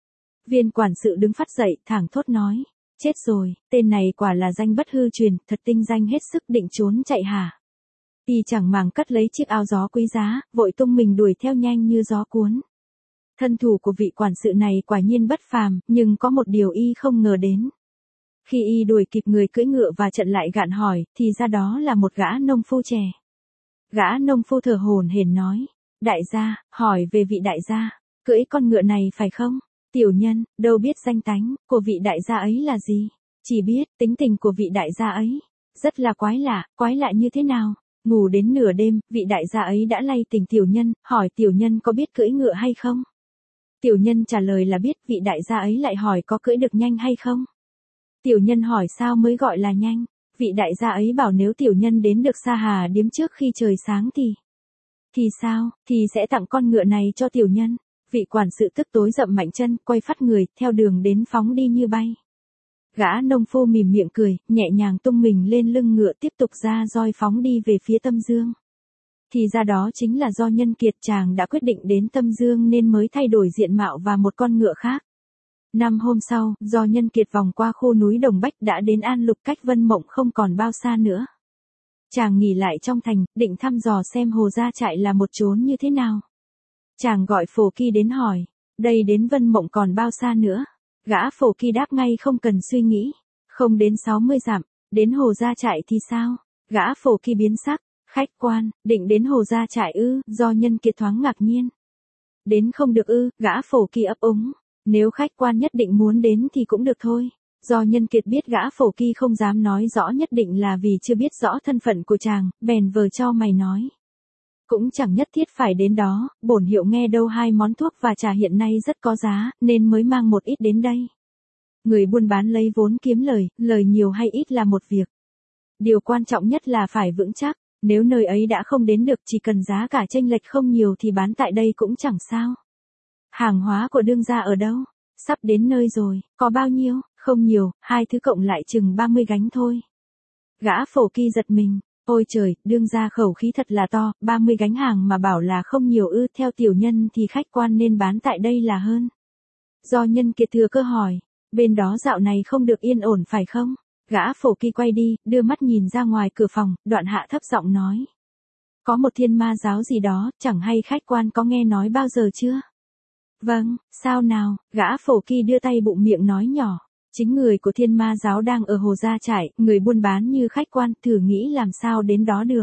Viên quản sự đứng phắt dậy, thảng thốt nói, chết rồi, tên này quả là danh bất hư truyền, thật tinh danh hết sức, định trốn chạy hả? Y chẳng màng cất lấy chiếc áo gió quý giá, vội tung mình đuổi theo nhanh như gió cuốn. Thân thủ của vị quản sự này quả nhiên bất phàm, nhưng có một điều y không ngờ đến. Khi y đuổi kịp người cưỡi ngựa và chặn lại gạn hỏi, thì ra đó là một gã nông phu trẻ. Gã nông phu thở hổn hển nói, đại gia, hỏi về vị đại gia, cưỡi con ngựa này phải không? Tiểu nhân, đâu biết danh tánh của vị đại gia ấy là gì, chỉ biết tính tình của vị đại gia ấy rất là quái lạ như thế nào. Ngủ đến nửa đêm, vị đại gia ấy đã lay tỉnh tiểu nhân, hỏi tiểu nhân có biết cưỡi ngựa hay không? Tiểu nhân trả lời là biết, vị đại gia ấy lại hỏi có cưỡi được nhanh hay không? Tiểu nhân hỏi sao mới gọi là nhanh? Vị đại gia ấy bảo nếu tiểu nhân đến được Sa Hà Điếm trước khi trời sáng thì sao, thì sẽ tặng con ngựa này cho tiểu nhân. Vị quản sự tức tối dậm mạnh chân, quay phắt người, theo đường đến phóng đi như bay. Gã nông phu mỉm miệng cười, nhẹ nhàng tung mình lên lưng ngựa tiếp tục ra roi phóng đi về phía Tâm Dương. Thì ra đó chính là do Nhân Kiệt, chàng đã quyết định đến Tâm Dương nên mới thay đổi diện mạo và một con ngựa khác. 5 hôm sau, do Nhân Kiệt vòng qua khu núi Đồng Bách đã đến An Lục, cách Vân Mộng không còn bao xa nữa. Chàng nghỉ lại trong thành, định thăm dò xem Hồ gia trại là một chốn như thế nào. Chàng gọi Phổ Kỳ đến hỏi, đây đến Vân Mộng còn bao xa nữa? Gã Phổ Kỳ đáp ngay không cần suy nghĩ, không đến 60 dặm. Đến Hồ gia trại thì sao? Gã Phổ Kỳ biến sắc, Khách quan, định đến Hồ Gia Trại ư? Do Nhân Kiệt thoáng ngạc nhiên. Đến không được ư? Gã Phổ Kỳ ấp úng. Nếu khách quan nhất định muốn đến thì cũng được thôi. Do Nhân Kiệt biết gã Phổ Kỳ không dám nói rõ nhất định là vì chưa biết rõ thân phận của chàng, bèn vờ cho mày nói. Cũng chẳng nhất thiết phải đến đó, bổn hiệu nghe đâu 2 món thuốc và trà hiện nay rất có giá, nên mới mang một ít đến đây. Người buôn bán lấy vốn kiếm lời nhiều hay ít là một việc. Điều quan trọng nhất là phải vững chắc, nếu nơi ấy đã không đến được chỉ cần giá cả chênh lệch không nhiều thì bán tại đây cũng chẳng sao. Hàng hóa của đương gia ở đâu? Sắp đến nơi rồi, có bao nhiêu? Không nhiều, 2 thứ cộng lại chừng 30 gánh thôi. Gã Phổ Kỳ giật mình. Ôi trời, đương gia khẩu khí thật là to, 30 gánh hàng mà bảo là không nhiều ư, theo tiểu nhân thì khách quan nên bán tại đây là hơn. Do Nhân Kiệt thừa cơ hỏi, bên đó dạo này không được yên ổn phải không? Gã Phổ Kỳ quay đi, đưa mắt nhìn ra ngoài cửa phòng, đoạn hạ thấp giọng nói. Có một thiên ma giáo gì đó, chẳng hay khách quan có nghe nói bao giờ chưa? Vâng, sao nào? Gã Phổ Kỳ đưa tay bụng miệng nói nhỏ. Chính người của thiên ma giáo đang ở Hồ Gia Trại, người buôn bán như khách quan, thử nghĩ làm sao đến đó được.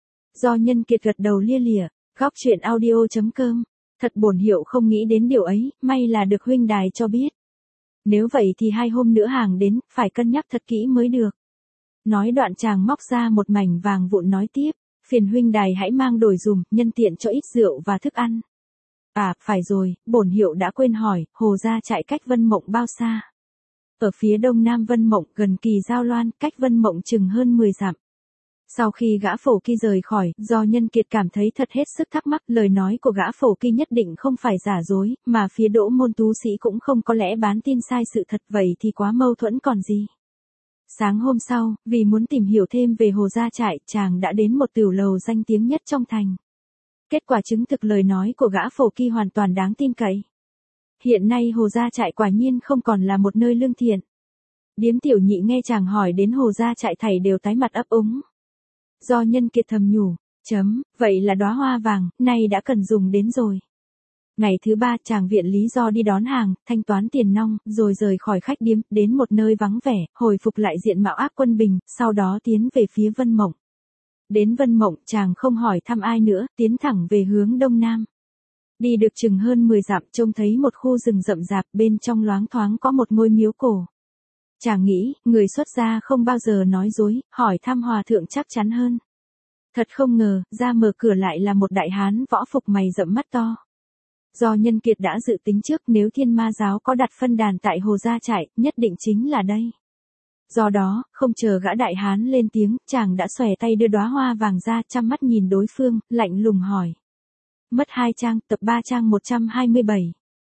Do Nhân Kiệt gật đầu lia lịa, góc truyện audio.com. Thật bổn hiệu không nghĩ đến điều ấy, may là được huynh đài cho biết. Nếu vậy thì 2 hôm nữa hàng đến, phải cân nhắc thật kỹ mới được. Nói đoạn chàng móc ra một mảnh vàng vụn nói tiếp, phiền huynh đài hãy mang đổi dùm, nhân tiện cho ít rượu và thức ăn. À, phải rồi, bổn hiệu đã quên hỏi, Hồ Gia Trại cách Vân Mộng bao xa? Ở phía đông nam Vân Mộng, gần Kỳ Giao Loan, cách Vân Mộng chừng hơn 10 dặm. Sau khi gã Phổ Kỳ rời khỏi, Do Nhân Kiệt cảm thấy thật hết sức thắc mắc, lời nói của gã Phổ Kỳ nhất định không phải giả dối, mà phía Đỗ Môn Tú Sĩ cũng không có lẽ bán tin sai sự thật, vậy thì quá mâu thuẫn còn gì. Sáng hôm sau, vì muốn tìm hiểu thêm về Hồ Gia Trại, chàng đã đến một tiểu lầu danh tiếng nhất trong thành. Kết quả chứng thực lời nói của gã Phổ Kỳ hoàn toàn đáng tin cậy. Hiện nay Hồ Gia Trại quả nhiên không còn là một nơi lương thiện. Điếm tiểu nhị nghe chàng hỏi đến Hồ Gia Trại thảy đều tái mặt ấp úng. Do Nhân Kiệt thầm nhủ, vậy là đóa hoa vàng, nay đã cần dùng đến rồi. Ngày thứ 3 chàng viện lý do đi đón hàng, thanh toán tiền nong, rồi rời khỏi khách điếm, đến một nơi vắng vẻ, hồi phục lại diện mạo ác quân bình, sau đó tiến về phía Vân Mộng. Đến Vân Mộng chàng không hỏi thăm ai nữa, tiến thẳng về hướng đông nam. Đi được chừng hơn 10 dặm trông thấy một khu rừng rậm rạp, bên trong loáng thoáng có một ngôi miếu cổ. Chàng nghĩ, người xuất gia không bao giờ nói dối, hỏi thăm hòa thượng chắc chắn hơn. Thật không ngờ, ra mở cửa lại là một đại hán võ phục mày rậm mắt to. Do Nhân Kiệt đã dự tính trước nếu thiên ma giáo có đặt phân đàn tại Hồ Gia Trại, nhất định chính là đây. Do đó, không chờ gã đại hán lên tiếng, chàng đã xòe tay đưa đóa hoa vàng ra, chăm mắt nhìn đối phương, lạnh lùng hỏi. Mất 2 trang, tập 3 trang 127.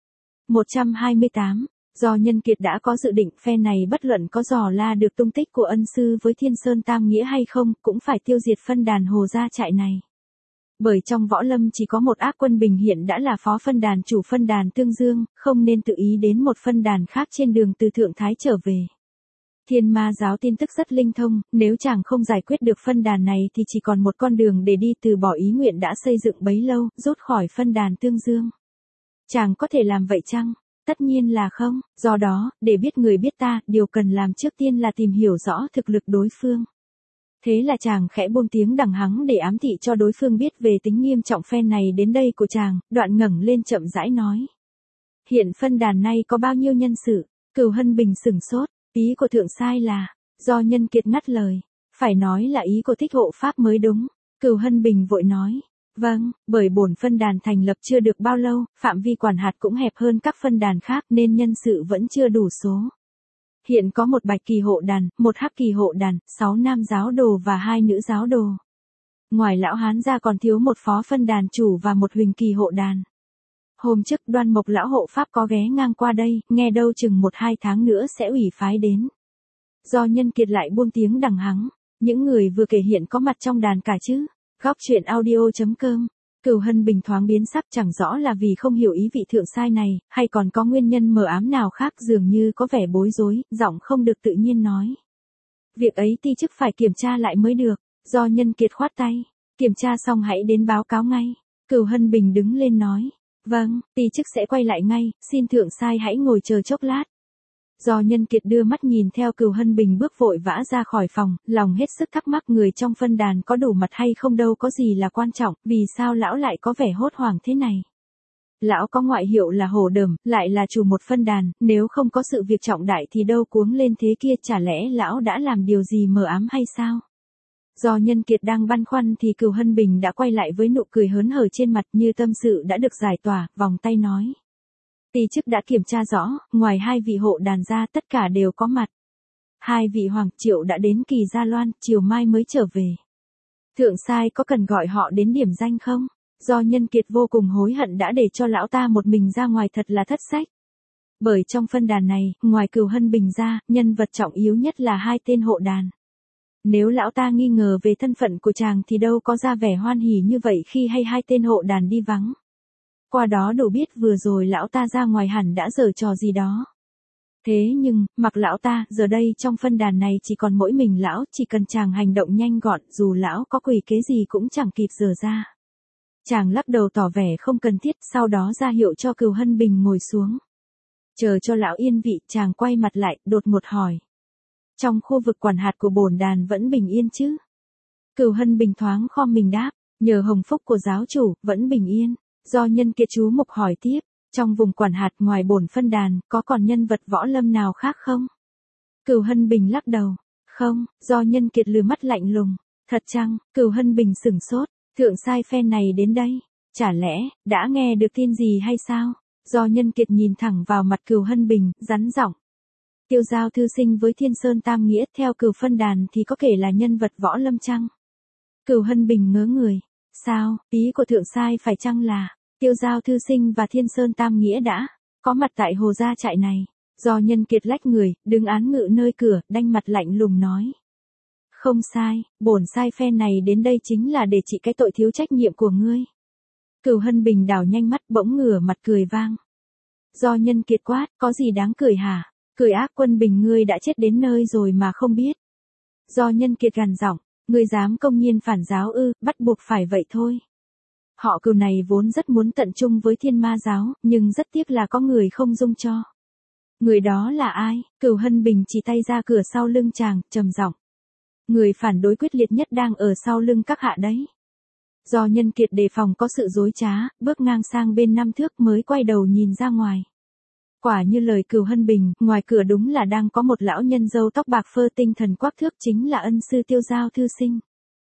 128. Do Nhân Kiệt đã có dự định phe này bất luận có dò la được tung tích của ân sư với Thiên Sơn Tam Nghĩa hay không, cũng phải tiêu diệt phân đàn Hồ Gia Trại này. Bởi trong võ lâm chỉ có một ác quân bình hiện đã là phó phân đàn chủ phân đàn Tương Dương, không nên tự ý đến một phân đàn khác trên đường từ Thượng Thái trở về. Thiên ma giáo tin tức rất linh thông, nếu chàng không giải quyết được phân đàn này thì chỉ còn một con đường để đi, từ bỏ ý nguyện đã xây dựng bấy lâu, rút khỏi phân đàn Tương Dương. Chàng có thể làm vậy chăng? Tất nhiên là không, do đó, để biết người biết ta, điều cần làm trước tiên là tìm hiểu rõ thực lực đối phương. Thế là chàng khẽ buông tiếng đằng hắng để ám thị cho đối phương biết về tính nghiêm trọng phe này đến đây của chàng, đoạn ngẩng lên chậm rãi nói. Hiện phân đàn này có bao nhiêu nhân sự? Cửu Hân Bình sửng sốt, ý của thượng sai là, Do Nhân Kiệt ngắt lời, phải nói là ý của Thích Hộ Pháp mới đúng. Cửu Hân Bình vội nói. Vâng, bởi bổn phân đàn thành lập chưa được bao lâu, phạm vi quản hạt cũng hẹp hơn các phân đàn khác nên nhân sự vẫn chưa đủ số. Hiện có một bạch kỳ hộ đàn, một hắc kỳ hộ đàn, 6 nam giáo đồ và 2 nữ giáo đồ. Ngoài lão hán ra còn thiếu một phó phân đàn chủ và một huỳnh kỳ hộ đàn. Hôm trước Đoan Mộc lão hộ pháp có ghé ngang qua đây, nghe đâu chừng 1-2 tháng nữa sẽ ủy phái đến. Do Nhân Kiệt lại buông tiếng đằng hắng, những người vừa kể hiện có mặt trong đàn cả chứ? Góc truyện audio.com. Cửu Hân Bình thoáng biến sắc, chẳng rõ là vì không hiểu ý vị thượng sai này, hay còn có nguyên nhân mờ ám nào khác, dường như có vẻ bối rối, giọng không được tự nhiên nói. Việc ấy ti chức phải kiểm tra lại mới được. Do Nhân Kiệt khoát tay. Kiểm tra xong hãy đến báo cáo ngay. Cửu Hân Bình đứng lên nói. Vâng, ti chức sẽ quay lại ngay, xin thượng sai hãy ngồi chờ chốc lát. Do Nhân Kiệt đưa mắt nhìn theo Cửu Hân Bình bước vội vã ra khỏi phòng, lòng hết sức thắc mắc người trong phân đàn có đủ mặt hay không đâu có gì là quan trọng, vì sao lão lại có vẻ hốt hoảng thế này. Lão có ngoại hiệu là Hổ Đờm, lại là chủ một phân đàn, nếu không có sự việc trọng đại thì đâu cuống lên thế kia, chả lẽ lão đã làm điều gì mờ ám hay sao? Do Nhân Kiệt đang băn khoăn thì Cửu Hân Bình đã quay lại với nụ cười hớn hở trên mặt, như tâm sự đã được giải tỏa, vòng tay nói. Ti chức đã kiểm tra rõ, ngoài 2 vị hộ đàn ra tất cả đều có mặt. 2 vị Hoàng Triệu đã đến Kỳ Gia Loan, chiều mai mới trở về. Thượng sai có cần gọi họ đến điểm danh không? Do Nhân Kiệt vô cùng hối hận đã để cho lão ta một mình ra ngoài, thật là thất sách. Bởi trong phân đàn này, ngoài Cửu Hân Bình ra, nhân vật trọng yếu nhất là 2 tên hộ đàn. Nếu lão ta nghi ngờ về thân phận của chàng thì đâu có ra vẻ hoan hỉ như vậy khi hay 2 tên hộ đàn đi vắng. Qua đó đủ biết vừa rồi lão ta ra ngoài hẳn đã giở trò gì đó. Thế nhưng, mặc lão ta, giờ đây trong phân đàn này chỉ còn mỗi mình lão, chỉ cần chàng hành động nhanh gọn, dù lão có quỷ kế gì cũng chẳng kịp giở ra. Chàng lắc đầu tỏ vẻ không cần thiết, sau đó ra hiệu cho Cửu Hân Bình ngồi xuống. Chờ cho lão yên vị, chàng quay mặt lại, đột ngột hỏi. Trong khu vực quản hạt của bổn đàn vẫn bình yên chứ? Cửu Hân Bình thoáng khom mình đáp, nhờ hồng phúc của giáo chủ, vẫn bình yên. Do Nhân Kiệt chú mục hỏi tiếp, trong vùng quản hạt ngoài bổn phân đàn, có còn nhân vật võ lâm nào khác không? Cửu Hân Bình lắc đầu, không. Do Nhân Kiệt lườm mắt lạnh lùng, thật chăng? Cửu Hân Bình sửng sốt, thượng sai phen này đến đây, chả lẽ, đã nghe được tin gì hay sao? Do Nhân Kiệt nhìn thẳng vào mặt Cửu Hân Bình, rắn giọng. Tiêu Giao thư sinh với Thiên Sơn Tam Nghĩa theo Cửu phân đàn thì có kể là nhân vật võ lâm chăng? Cửu Hân Bình ngớ người. Sao, ý của thượng sai phải chăng là, Tiêu Giao thư sinh và Thiên Sơn Tam Nghĩa đã có mặt tại Hồ Gia trại này? Do Nhân Kiệt lách người, đứng án ngự nơi cửa, đanh mặt lạnh lùng nói. Không sai, bổn sai phen này đến đây chính là để trị cái tội thiếu trách nhiệm của ngươi. Cửu Hân Bình đảo nhanh mắt, bỗng ngửa mặt cười vang. Do Nhân Kiệt quát, có gì đáng cười hả? Cười ác Quân Bình, ngươi đã chết đến nơi rồi mà không biết. Do Nhân Kiệt gằn giọng, ngươi dám công nhiên phản giáo ư? Bắt buộc phải vậy thôi. Họ Cửu này vốn rất muốn tận chung với Thiên Ma giáo, nhưng rất tiếc là có người không dung cho. Người đó là ai? Cửu Hân Bình chỉ tay ra cửa sau lưng chàng, trầm giọng. Người phản đối quyết liệt nhất đang ở sau lưng các hạ đấy. Do Nhân Kiệt đề phòng có sự dối trá, bước ngang sang bên 5 thước mới quay đầu nhìn ra ngoài. Quả như lời Cửu Hân Bình, ngoài cửa đúng là đang có một lão nhân râu tóc bạc phơ tinh thần quắc thước, chính là ân sư Tiêu Giao thư sinh.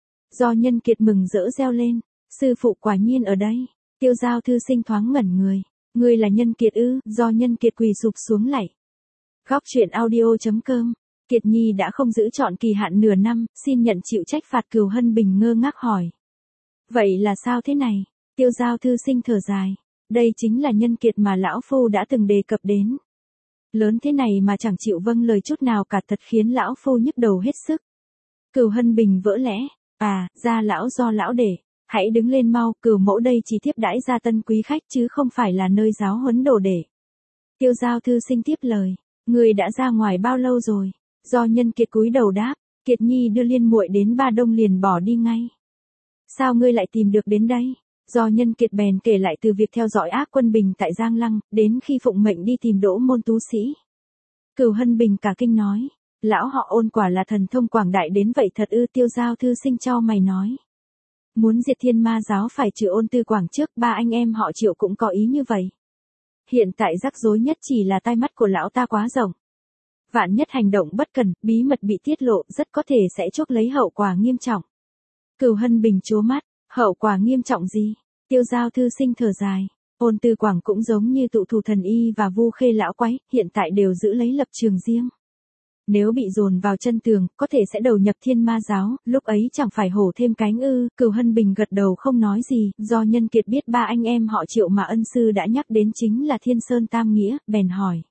Do Nhân Kiệt mừng rỡ reo lên, sư phụ quả nhiên ở đây. Tiêu Giao thư sinh thoáng ngẩn người, ngươi là Nhân Kiệt ư? Do Nhân Kiệt quỳ sụp xuống lạy. Góc truyện audio.com. Kiệt Nhi đã không giữ trọn kỳ hạn nửa năm, xin nhận chịu trách phạt. Cửu Hân Bình ngơ ngác hỏi. Vậy là sao thế này? Tiêu Giao thư sinh thở dài. Đây chính là Nhân Kiệt mà lão phu đã từng đề cập đến. Lớn thế này mà chẳng chịu vâng lời chút nào cả, thật khiến lão phu nhức đầu hết sức. Cửu Hân Bình vỡ lẽ. À, gia lão do lão để. Hãy đứng lên mau, Cửu mẫu đây chỉ tiếp đãi gia tân quý khách chứ không phải là nơi giáo huấn đồ để. Tiêu Giao thư sinh tiếp lời. Người đã ra ngoài bao lâu rồi? Do Nhân Kiệt cúi đầu đáp. Kiệt Nhi đưa Liên muội đến Ba Đông liền bỏ đi ngay. Sao ngươi lại tìm được đến đây? Do Nhân Kiệt bèn kể lại từ việc theo dõi ác Quân Bình tại Giang Lăng, đến khi phụng mệnh đi tìm Đỗ môn tú sĩ. Cửu Hân Bình cả kinh nói. Lão họ Ôn quả là thần thông quảng đại đến vậy thật ư? Tiêu Giao thư sinh cho mày nói. Muốn diệt Thiên Ma giáo phải trừ Ôn Tư Quảng trước, 3 anh em họ Triệu cũng có ý như vậy. Hiện tại rắc rối nhất chỉ là tai mắt của lão ta quá rộng. Vạn nhất hành động bất cần, bí mật bị tiết lộ, rất có thể sẽ chuốc lấy hậu quả nghiêm trọng. Cửu Hân Bình trố mắt, hậu quả nghiêm trọng gì? Tiêu Giao thư sinh thở dài. Ôn Tư Quảng cũng giống như Tụ Thủ Thần Y và Vu Khê lão quái, hiện tại đều giữ lấy lập trường riêng. Nếu bị dồn vào chân tường, có thể sẽ đầu nhập Thiên Ma giáo, lúc ấy chẳng phải hổ thêm cánh ư? Cửu Hân Bình gật đầu không nói gì. Do Nhân Kiệt biết 3 anh em họ Triệu mà ân sư đã nhắc đến chính là Thiên Sơn Tam Nghĩa, bèn hỏi.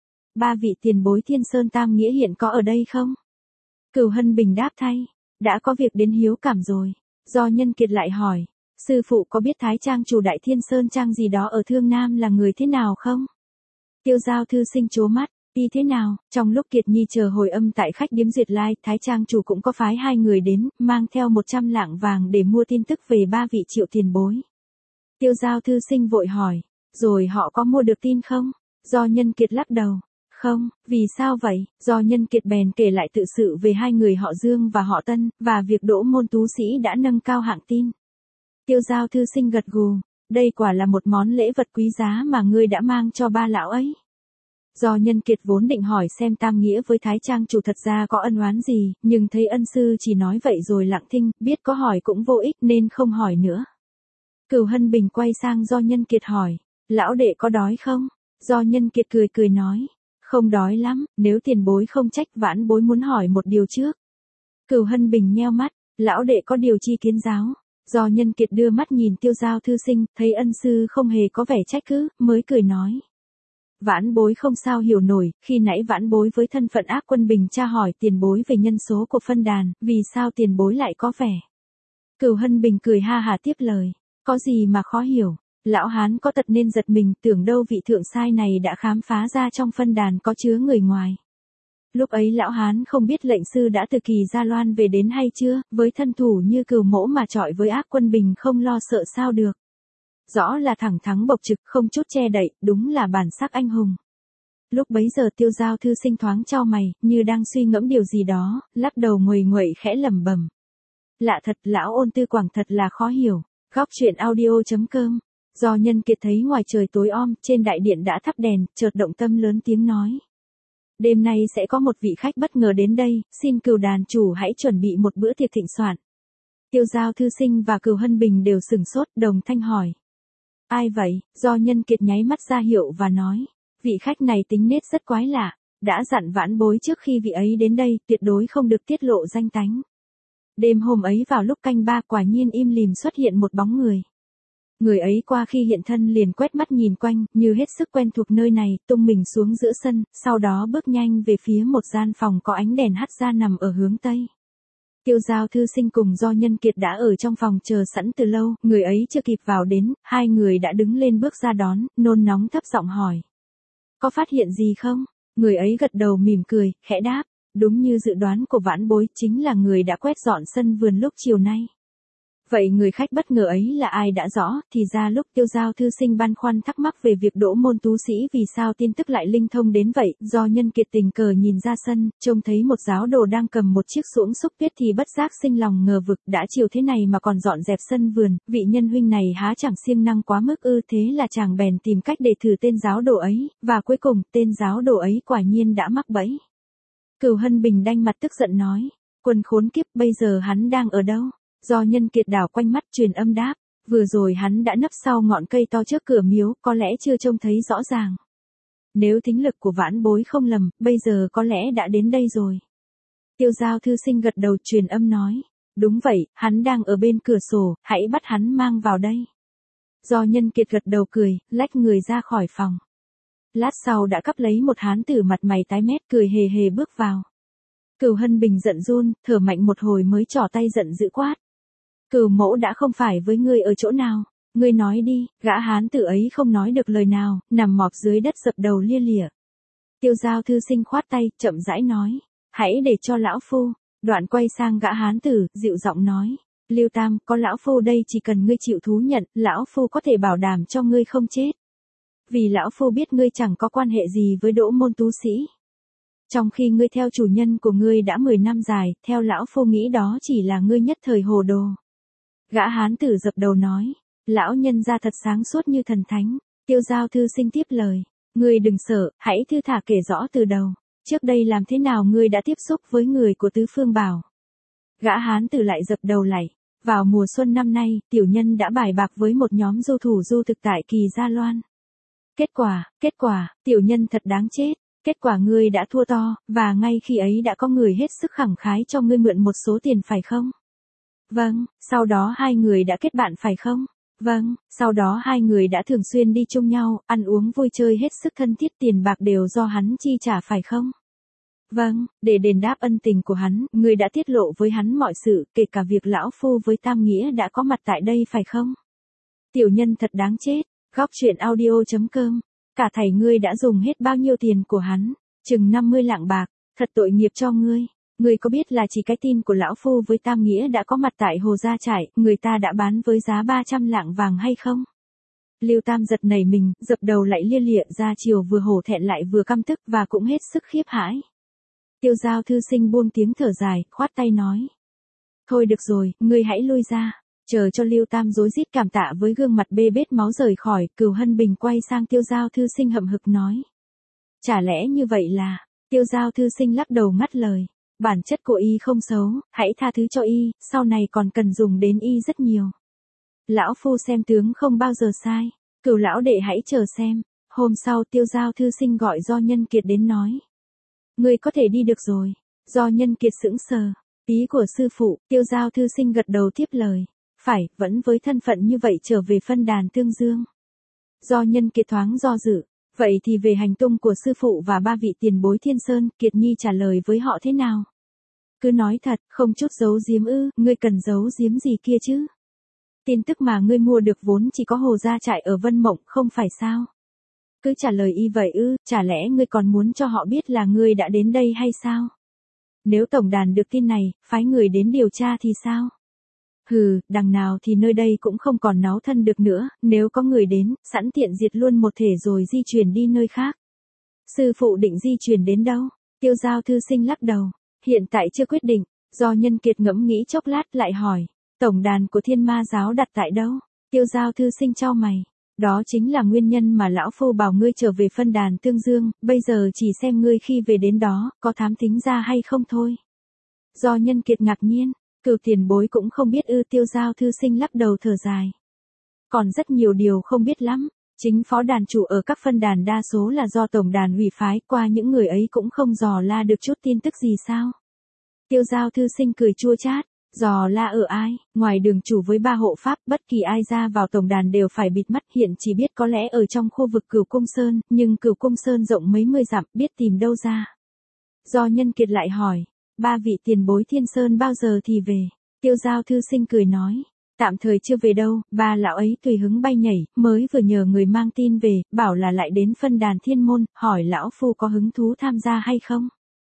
3 vị tiền bối Thiên Sơn Tam Nghĩa hiện có ở đây không? Cửu Hân Bình đáp thay. Đã có việc đến hiếu cảm rồi. Do Nhân Kiệt lại hỏi. Sư phụ có biết Thái Trang chủ Đại Thiên Sơn Trang gì đó ở Thương Nam là người thế nào không? Tiêu Giao thư sinh trố mắt. Đi thế nào? Trong lúc Kiệt Nhi chờ hồi âm tại khách điếm Duyệt Lai, Thái Trang chủ cũng có phái 2 người đến, mang theo 100 lạng vàng để mua tin tức về 3 vị Triệu tiền bối. Tiêu Giao thư sinh vội hỏi. Rồi họ có mua được tin không? Do Nhân Kiệt lắc đầu. Không, vì sao vậy? Do Nhân Kiệt bèn kể lại tự sự về hai người họ Dương và họ Tân, và việc Đỗ Môn Tú Sĩ đã nâng cao hạng tin. Tiêu Giao thư sinh gật gù, đây quả là một món lễ vật quý giá mà ngươi đã mang cho ba lão ấy. Do Nhân Kiệt vốn định hỏi xem Tam Nghĩa với Thái Trang chủ thật ra có ân oán gì, nhưng thấy ân sư chỉ nói vậy rồi lặng thinh, biết có hỏi cũng vô ích nên không hỏi nữa. Cửu Hân Bình quay sang Do Nhân Kiệt hỏi, lão đệ có đói không? Do Nhân Kiệt cười cười nói, không đói lắm, nếu tiền bối không trách vãn bối muốn hỏi một điều trước. Cửu Hân Bình nheo mắt, lão đệ có điều chi kiến giáo. Do Nhân Kiệt đưa mắt nhìn Tiêu Giao thư sinh, thấy ân sư không hề có vẻ trách cứ, mới cười nói. Vãn bối không sao hiểu nổi, khi nãy vãn bối với thân phận ác quân bình tra hỏi tiền bối về nhân số của phân đàn, vì sao tiền bối lại có vẻ. Cửu Hân Bình cười ha hả tiếp lời, có gì mà khó hiểu, lão hán có tật nên giật mình, tưởng đâu vị thượng sai này đã khám phá ra trong phân đàn có chứa người ngoài. Lúc ấy lão hán không biết lệnh sư đã từ Kỳ Gia Loan về đến hay chưa, với thân thủ như Cửu mỗ mà chọi với ác quân bình không lo sợ sao được. Rõ là thẳng thắng bộc trực, không chút che đậy, đúng là bản sắc anh hùng. Lúc bấy giờ Tiêu Giao thư sinh thoáng chau mày, như đang suy ngẫm điều gì đó, lắc đầu nguầy nguậy khẽ lẩm bẩm. Lạ thật, lão ôn tư quảng thật là khó hiểu. Góc truyện audio.com. Do Nhân Kiệt thấy ngoài trời tối om, trên đại điện đã thắp đèn, chợt động tâm lớn tiếng nói. Đêm nay sẽ có một vị khách bất ngờ đến đây, xin Cửu đàn chủ hãy chuẩn bị một bữa tiệc thịnh soạn. Tiêu Giao thư sinh và Cửu Hân Bình đều sửng sốt, đồng thanh hỏi. Ai vậy? Do Nhân Kiệt nháy mắt ra hiệu và nói. Vị khách này tính nết rất quái lạ, đã dặn vãn bối trước khi vị ấy đến đây, tuyệt đối không được tiết lộ danh tánh. Đêm hôm ấy vào lúc canh ba quả nhiên im lìm xuất hiện một bóng người. Người ấy qua khi hiện thân liền quét mắt nhìn quanh, như hết sức quen thuộc nơi này, tung mình xuống giữa sân, sau đó bước nhanh về phía một gian phòng có ánh đèn hắt ra nằm ở hướng Tây. Tiêu Giao thư sinh cùng Do Nhân Kiệt đã ở trong phòng chờ sẵn từ lâu, người ấy chưa kịp vào đến, hai người đã đứng lên bước ra đón, nôn nóng thấp giọng hỏi. Có phát hiện gì không? Người ấy gật đầu mỉm cười, khẽ đáp. Đúng như dự đoán của vãn bối, chính là người đã quét dọn sân vườn lúc chiều nay. Vậy người khách bất ngờ ấy là ai đã rõ, thì ra lúc Tiêu Giao thư sinh băn khoăn thắc mắc về việc Đỗ Môn Tú Sĩ vì sao tin tức lại linh thông đến vậy, Do Nhân Kiệt tình cờ nhìn ra sân, trông thấy một giáo đồ đang cầm một chiếc xuỗng xúc tuyết thì bất giác sinh lòng ngờ vực, đã chiều thế này mà còn dọn dẹp sân vườn, vị nhân huynh này há chẳng siêng năng quá mức ư, thế là chàng bèn tìm cách để thử tên giáo đồ ấy, và cuối cùng, tên giáo đồ ấy quả nhiên đã mắc bẫy. Cửu Hân Bình đanh mặt tức giận nói, quân khốn kiếp, bây giờ hắn đang ở đâu? Do Nhân Kiệt đảo quanh mắt truyền âm đáp, vừa rồi hắn đã nấp sau ngọn cây to trước cửa miếu, có lẽ chưa trông thấy rõ ràng. Nếu thính lực của vãn bối không lầm, bây giờ có lẽ đã đến đây rồi. Tiêu Giao thư sinh gật đầu truyền âm nói, đúng vậy, hắn đang ở bên cửa sổ, hãy bắt hắn mang vào đây. Do Nhân Kiệt gật đầu cười, lách người ra khỏi phòng. Lát sau đã cắp lấy một hán tử mặt mày tái mét cười hề hề bước vào. Cửu Hân Bình giận run, thở mạnh một hồi mới trỏ tay giận dữ quát. Cửu mỗ đã không phải với ngươi ở chỗ nào, ngươi nói đi, gã hán tử ấy không nói được lời nào, nằm mọp dưới đất dập đầu lia lịa. Tiêu Giao thư sinh khoát tay, chậm rãi nói, hãy để cho lão phu, đoạn quay sang gã hán tử, dịu giọng nói, Lưu Tam, có lão phu đây chỉ cần ngươi chịu thú nhận, lão phu có thể bảo đảm cho ngươi không chết. Vì lão phu biết ngươi chẳng có quan hệ gì với Đỗ Môn Tú Sĩ. Trong khi ngươi theo chủ nhân của ngươi đã 10 năm dài, theo lão phu nghĩ đó chỉ là ngươi nhất thời hồ đồ. Gã hán tử dập đầu nói, lão nhân ra thật sáng suốt như thần thánh. Tiêu Giao thư sinh tiếp lời, ngươi đừng sợ, hãy thư thả kể rõ từ đầu. Trước đây làm thế nào ngươi đã tiếp xúc với người của Tứ Phương Bảo? Gã hán tử lại dập đầu lại. Vào mùa xuân năm nay, tiểu nhân đã bài bạc với một nhóm du thủ du thực tại Kỳ Gia Loan. Kết quả, tiểu nhân thật đáng chết. Kết quả ngươi đã thua to, và ngay khi ấy đã có người hết sức khẳng khái cho ngươi mượn một số tiền phải không? Vâng, sau đó hai người đã kết bạn phải không? Vâng, sau đó hai người đã thường xuyên đi chung nhau, ăn uống vui chơi hết sức thân thiết, tiền bạc đều do hắn chi trả phải không? Vâng, để đền đáp ân tình của hắn, ngươi đã tiết lộ với hắn mọi sự, kể cả việc lão phu với Tam Nghĩa đã có mặt tại đây phải không? Tiểu nhân thật đáng chết. Góc truyện audio.com. Cả thảy ngươi đã dùng hết bao nhiêu tiền của hắn? Chừng 50 lạng bạc, thật tội nghiệp cho ngươi. Ngươi có biết là chỉ cái tin của lão phu với Tam Nghĩa đã có mặt tại Hồ Gia Trại, người ta đã bán với giá 300 lạng vàng hay không? Lưu Tam giật nảy mình, dập đầu lại lia lịa ra chiều, vừa hổ thẹn lại vừa căm tức và cũng hết sức khiếp hãi. Tiêu Giao thư sinh buông tiếng thở dài, khoát tay nói. Thôi được rồi, ngươi hãy lui ra. Chờ cho Lưu Tam rối rít cảm tạ với gương mặt bê bết máu rời khỏi, Cửu Hân Bình quay sang Tiêu Giao thư sinh hậm hực nói. Chả lẽ như vậy là, Tiêu Giao thư sinh lắc đầu ngắt lời. Bản chất của y không xấu, hãy tha thứ cho y, sau này còn cần dùng đến y rất nhiều. Lão phu xem tướng không bao giờ sai, Cửu lão đệ hãy chờ xem. Hôm sau Tiêu Giao thư sinh gọi Do Nhân Kiệt đến nói. Ngươi có thể đi được rồi. Do Nhân Kiệt sững sờ. Ý của sư phụ, Tiêu Giao thư sinh gật đầu tiếp lời. Phải, vẫn với thân phận như vậy trở về phân đàn Tương Dương. Do Nhân Kiệt thoáng do dự. Vậy thì về hành tung của sư phụ và ba vị tiền bối Thiên Sơn, Kiệt Nhi trả lời với họ thế nào? Cứ nói thật, không chút giấu giếm ư, ngươi cần giấu giếm gì kia chứ? Tin tức mà ngươi mua được vốn chỉ có Hồ Gia Trại ở Vân Mộng, không phải sao? Cứ trả lời y vậy ư, chả lẽ ngươi còn muốn cho họ biết là ngươi đã đến đây hay sao? Nếu tổng đàn được tin này, phái người đến điều tra thì sao? Hừ, đằng nào thì nơi đây cũng không còn náo thân được nữa, nếu có người đến, sẵn tiện diệt luôn một thể rồi di chuyển đi nơi khác. Sư phụ định di chuyển đến đâu? Tiêu Giao thư sinh lắc đầu. Hiện tại chưa quyết định. Do Nhân Kiệt ngẫm nghĩ chốc lát lại hỏi. Tổng đàn của Thiên Ma giáo đặt tại đâu? Tiêu Giao thư sinh chau mày. Đó chính là nguyên nhân mà lão phu bảo ngươi trở về phân đàn Tương Dương, bây giờ chỉ xem ngươi khi về đến đó, có thám tính ra hay không thôi. Do Nhân Kiệt ngạc nhiên. Cửu tiền bối cũng không biết ư? Tiêu Giao thư sinh lắc đầu thở dài. Còn rất nhiều điều không biết lắm. Chính phó đàn chủ ở các phân đàn đa số là do tổng đàn hủy phái, qua những người ấy cũng không dò la được chút tin tức gì sao. Tiêu Giao thư sinh cười chua chát. Dò la ở ai? Ngoài đường chủ với ba hộ pháp, bất kỳ ai ra vào tổng đàn đều phải bịt mắt, hiện chỉ biết có lẽ ở trong khu vực Cửu Cung Sơn, nhưng Cửu Cung Sơn rộng mấy mươi dặm, biết tìm đâu ra. Do Nhân Kiệt lại hỏi. Ba vị tiền bối Thiên Sơn bao giờ thì về? Tiêu Giao thư sinh cười nói. Tạm thời chưa về đâu, ba lão ấy tùy hứng bay nhảy, mới vừa nhờ người mang tin về, bảo là lại đến phân đàn Thiên Môn, hỏi lão phu có hứng thú tham gia hay không.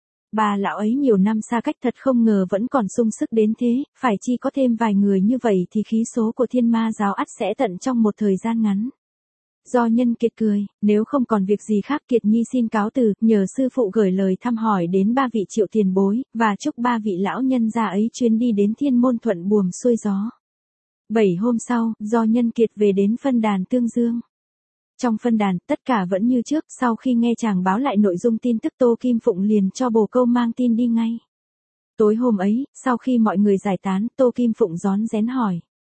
Ba lão ấy nhiều năm xa cách thật không ngờ vẫn còn sung sức đến thế, phải chi có thêm vài người như vậy thì khí số của Thiên Ma giáo ắt sẽ tận trong một thời gian ngắn. Do Nhân Kiệt cười, nếu không còn việc gì khác Kiệt Nhi xin cáo từ, nhờ sư phụ gửi lời thăm hỏi đến ba vị Triệu tiền bối, và chúc ba vị lão nhân gia ấy chuyến đi đến Thiên Môn thuận buồm xuôi gió. 7 hôm sau, Do Nhân Kiệt về đến phân đàn Tương Dương. Trong phân đàn, tất cả vẫn như trước, sau khi nghe chàng báo lại nội dung tin tức Tô Kim Phụng liền cho bồ câu mang tin đi ngay. Tối hôm ấy, sau khi mọi người giải tán, Tô Kim Phụng rón rén hỏi.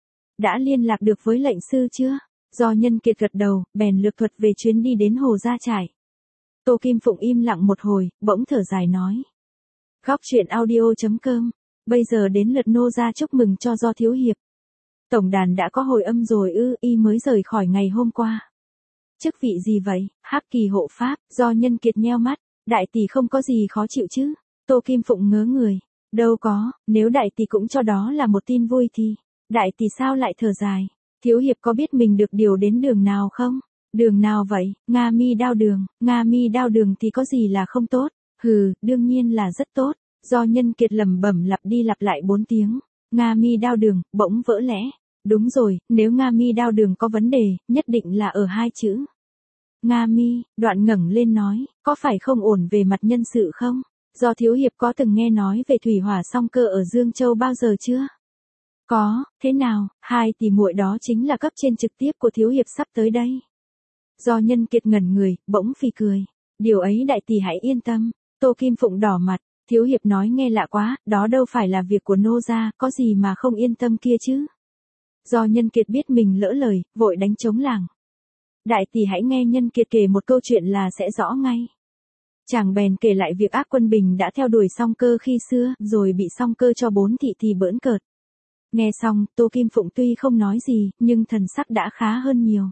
Đã liên lạc được với lệnh sư chưa? Do Nhân Kiệt gật đầu, bèn lược thuật về chuyến đi đến Hồ Gia Trại. Tô Kim Phụng im lặng một hồi, bỗng thở dài nói. Góc truyện audio.com, bây giờ đến lượt nô gia chúc mừng cho Do thiếu hiệp. Tổng đàn đã có hồi âm rồi ư? Y mới rời khỏi ngày hôm qua. Chức vị gì vậy? Hắc Kỳ hộ pháp. Do Nhân Kiệt nheo mắt. Đại tỷ không có gì khó chịu chứ? Tô Kim Phụng ngớ người. Đâu có, nếu đại tỷ cũng cho đó là một tin vui thì. Đại tỷ sao lại thở dài? Thiếu hiệp có biết mình được điều đến đường nào không? Đường nào vậy? Nga Mi Đao Đường. Nga Mi Đao Đường thì có gì là không tốt? Hừ, đương nhiên là rất tốt. Do Nhân Kiệt lẩm bẩm lặp đi lặp lại 4 tiếng. Nga Mi Đao Đường, bỗng vỡ lẽ. Đúng rồi, nếu Nga Mi Đao Đường có vấn đề, nhất định là ở 2 chữ. Nga Mi, Đoạn ngẩng lên nói, có phải không ổn về mặt nhân sự không? Do thiếu hiệp có từng nghe nói về thủy hỏa song cơ ở Dương Châu bao giờ chưa? Có, thế nào? Hai tỷ muội đó chính là cấp trên trực tiếp của thiếu hiệp sắp tới đây. Do Nhân Kiệt ngẩn người, bỗng phì cười. Điều ấy đại tỷ hãy yên tâm. Tô Kim Phụng đỏ mặt. Thiếu hiệp nói nghe lạ quá, đó đâu phải là việc của nô gia, có gì mà không yên tâm kia chứ? Do Nhân Kiệt biết mình lỡ lời, vội đánh trống lảng. Đại tỷ hãy nghe Nhân Kiệt kể một câu chuyện là sẽ rõ ngay. Chàng bèn kể lại việc Ác Quân Bình đã theo đuổi Song Cơ khi xưa, rồi bị Song Cơ cho 4 thị thì bỡn cợt. Nghe xong, Tô Kim Phụng tuy không nói gì, nhưng thần sắc đã khá hơn nhiều.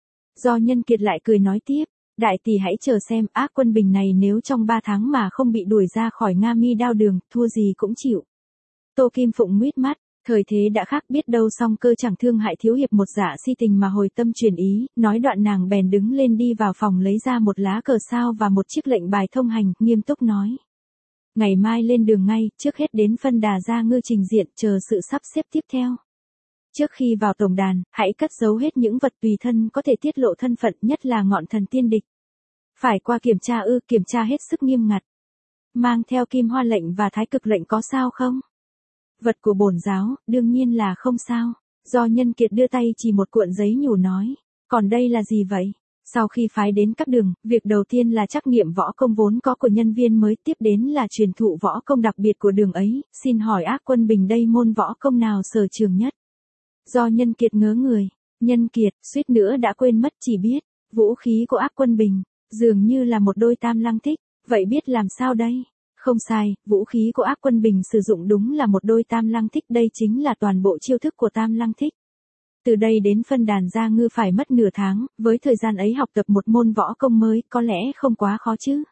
Do Nhân Kiệt lại cười nói tiếp, đại tỷ hãy chờ xem Ác Quân Bình này nếu trong 3 tháng mà không bị đuổi ra khỏi Nga Mi Đao Đường, thua gì cũng chịu. Tô Kim Phụng nguýt mắt. Thời thế đã khác, biết đâu Song Cơ chẳng thương hại thiếu hiệp một dạ si tình mà hồi tâm chuyển ý, nói đoạn nàng bèn đứng lên đi vào phòng lấy ra một lá cờ sao và một chiếc lệnh bài thông hành, nghiêm túc nói. Ngày mai lên đường ngay, trước hết đến phân Đà Gia Ngư trình diện, chờ sự sắp xếp tiếp theo. Trước khi vào tổng đàn, hãy cất giấu hết những vật tùy thân có thể tiết lộ thân phận, nhất là ngọn thần tiên địch. Phải qua kiểm tra kiểm tra hết sức nghiêm ngặt. Mang theo kim hoa lệnh và thái cực lệnh có sao không? Vật của bổn giáo, đương nhiên là không sao. Do Nhân Kiệt đưa tay chỉ một cuộn giấy nhủ nói. Còn đây là gì vậy? Sau khi phái đến các đường, việc đầu tiên là trắc nghiệm võ công vốn có của nhân viên mới, tiếp đến là truyền thụ võ công đặc biệt của đường ấy. Xin hỏi Ác Quân Bình đây môn võ công nào sở trường nhất? Do Nhân Kiệt ngớ người. Nhân Kiệt, suýt nữa đã quên mất, chỉ biết. Vũ khí của Ác Quân Bình, dường như là một đôi tam lăng thích. Vậy biết làm sao đây? Không sai, vũ khí của Ác Quân Bình sử dụng đúng là một đôi tam lăng thích, đây chính là toàn bộ chiêu thức của tam lăng thích. Từ đây đến phân đàn Gia Ngư phải mất nửa tháng, với thời gian ấy học tập một môn võ công mới, có lẽ không quá khó chứ.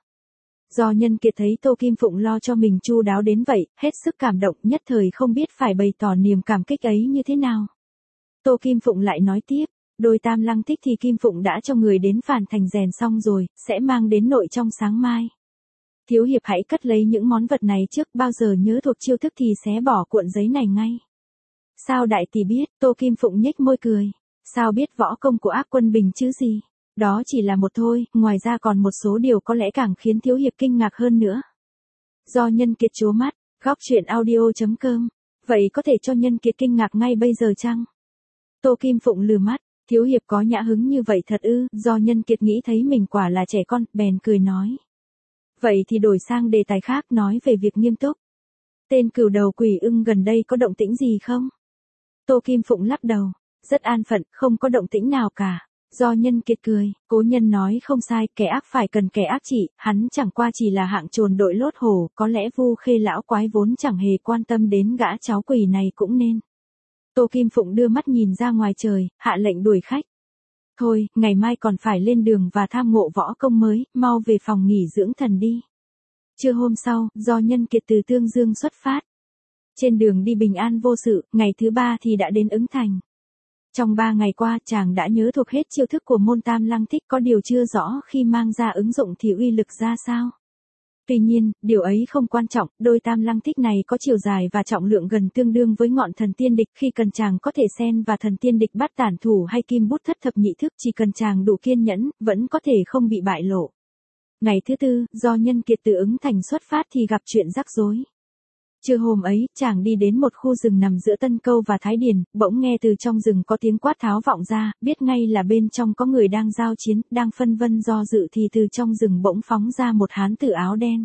Do Nhân Kiệt thấy Tô Kim Phụng lo cho mình chu đáo đến vậy, hết sức cảm động, nhất thời không biết phải bày tỏ niềm cảm kích ấy như thế nào. Tô Kim Phụng lại nói tiếp, đôi tam lăng thích thì Kim Phụng đã cho người đến Phàn Thành rèn xong rồi, sẽ mang đến nội trong sáng mai. Thiếu hiệp hãy cất lấy những món vật này trước, bao giờ nhớ thuộc chiêu thức thì xé bỏ cuộn giấy này ngay. Sao đại tỷ biết? Tô Kim Phụng nhếch môi cười. Sao biết võ công của Ác Quân Bình chứ gì? Đó chỉ là một thôi, ngoài ra còn một số điều có lẽ càng khiến thiếu hiệp kinh ngạc hơn nữa. Do Nhân Kiệt trố mắt, góc truyện audio.com. Vậy có thể cho Nhân Kiệt kinh ngạc ngay bây giờ chăng? Tô Kim Phụng lừ mắt, thiếu hiệp có nhã hứng như vậy thật ư? Do Nhân Kiệt nghĩ thấy mình quả là trẻ con, bèn cười nói. Vậy thì đổi sang đề tài khác, nói về việc nghiêm túc. Tên cừu đầu quỷ ưng gần đây có động tĩnh gì không? Tô Kim Phụng lắc đầu, rất an phận, không có động tĩnh nào cả. Do Nhân Kiệt cười, cố nhân nói không sai, kẻ ác phải cần kẻ ác trị, hắn chẳng qua chỉ là hạng trồn đội lốt hổ, có lẽ Vu Khê lão quái vốn chẳng hề quan tâm đến gã cháu quỷ này cũng nên. Tô Kim Phụng đưa mắt nhìn ra ngoài trời, hạ lệnh đuổi khách. Thôi, ngày mai còn phải lên đường và tham ngộ võ công mới, mau về phòng nghỉ dưỡng thần đi. Trưa hôm sau, do Nhân Kiệt từ Tương Dương xuất phát. Trên đường đi bình an vô sự, ngày thứ 3 thì đã đến Ứng Thành. Trong 3 ngày qua, chàng đã nhớ thuộc hết chiêu thức của môn tam lăng thích, có điều chưa rõ khi mang ra ứng dụng thì uy lực ra sao. Tuy nhiên, điều ấy không quan trọng, đôi tam lăng thích này có chiều dài và trọng lượng gần tương đương với ngọn thần tiên địch, khi cần chàng có thể xen và thần tiên địch bắt tản thủ hay kim bút thất thập nhị thức, chỉ cần chàng đủ kiên nhẫn, vẫn có thể không bị bại lộ. Ngày thứ 4, do Nhân Kiệt từ Ứng Thành xuất phát thì gặp chuyện rắc rối. Trưa hôm ấy, chàng đi đến một khu rừng nằm giữa Tân Câu và Thái Điền, bỗng nghe từ trong rừng có tiếng quát tháo vọng ra, biết ngay là bên trong có người đang giao chiến, đang phân vân do dự thì từ trong rừng bỗng phóng ra một hán tử áo đen.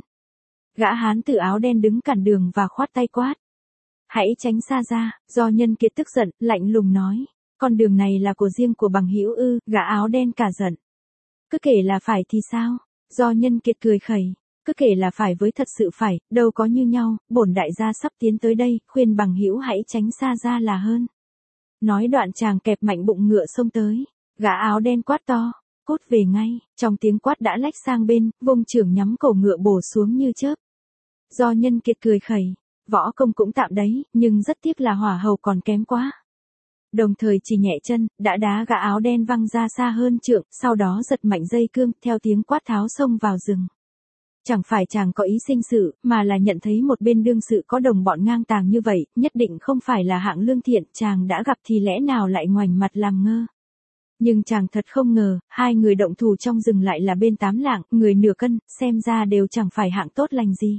Gã hán tử áo đen đứng cản đường và khoát tay quát. Hãy tránh xa ra, do Nhân Kiệt tức giận, lạnh lùng nói. Con đường này là của riêng của bằng hữu ư? Gã áo đen cả giận. Cứ kể là phải thì sao? Do Nhân Kiệt cười khẩy. Cứ kể là phải với thật sự phải, đâu có như nhau, bổn đại gia sắp tiến tới đây, khuyên bằng hữu hãy tránh xa ra là hơn. Nói đoạn chàng kẹp mạnh bụng ngựa xông tới, gã áo đen quát to, cút về ngay, trong tiếng quát đã lách sang bên, vung chưởng nhắm cổ ngựa bổ xuống như chớp. Do Nhân Kiệt cười khẩy, võ công cũng tạm đấy, nhưng rất tiếc là hỏa hầu còn kém quá. Đồng thời chỉ nhẹ chân, đã đá gã áo đen văng ra xa hơn trượng, sau đó giật mạnh dây cương, theo tiếng quát tháo xông vào rừng. Chẳng phải chàng có ý sinh sự, mà là nhận thấy một bên đương sự có đồng bọn ngang tàng như vậy, nhất định không phải là hạng lương thiện, chàng đã gặp thì lẽ nào lại ngoảnh mặt làm ngơ. Nhưng chàng thật không ngờ, hai người động thủ trong rừng lại là bên 8 lạng, người nửa cân, xem ra đều chẳng phải hạng tốt lành gì.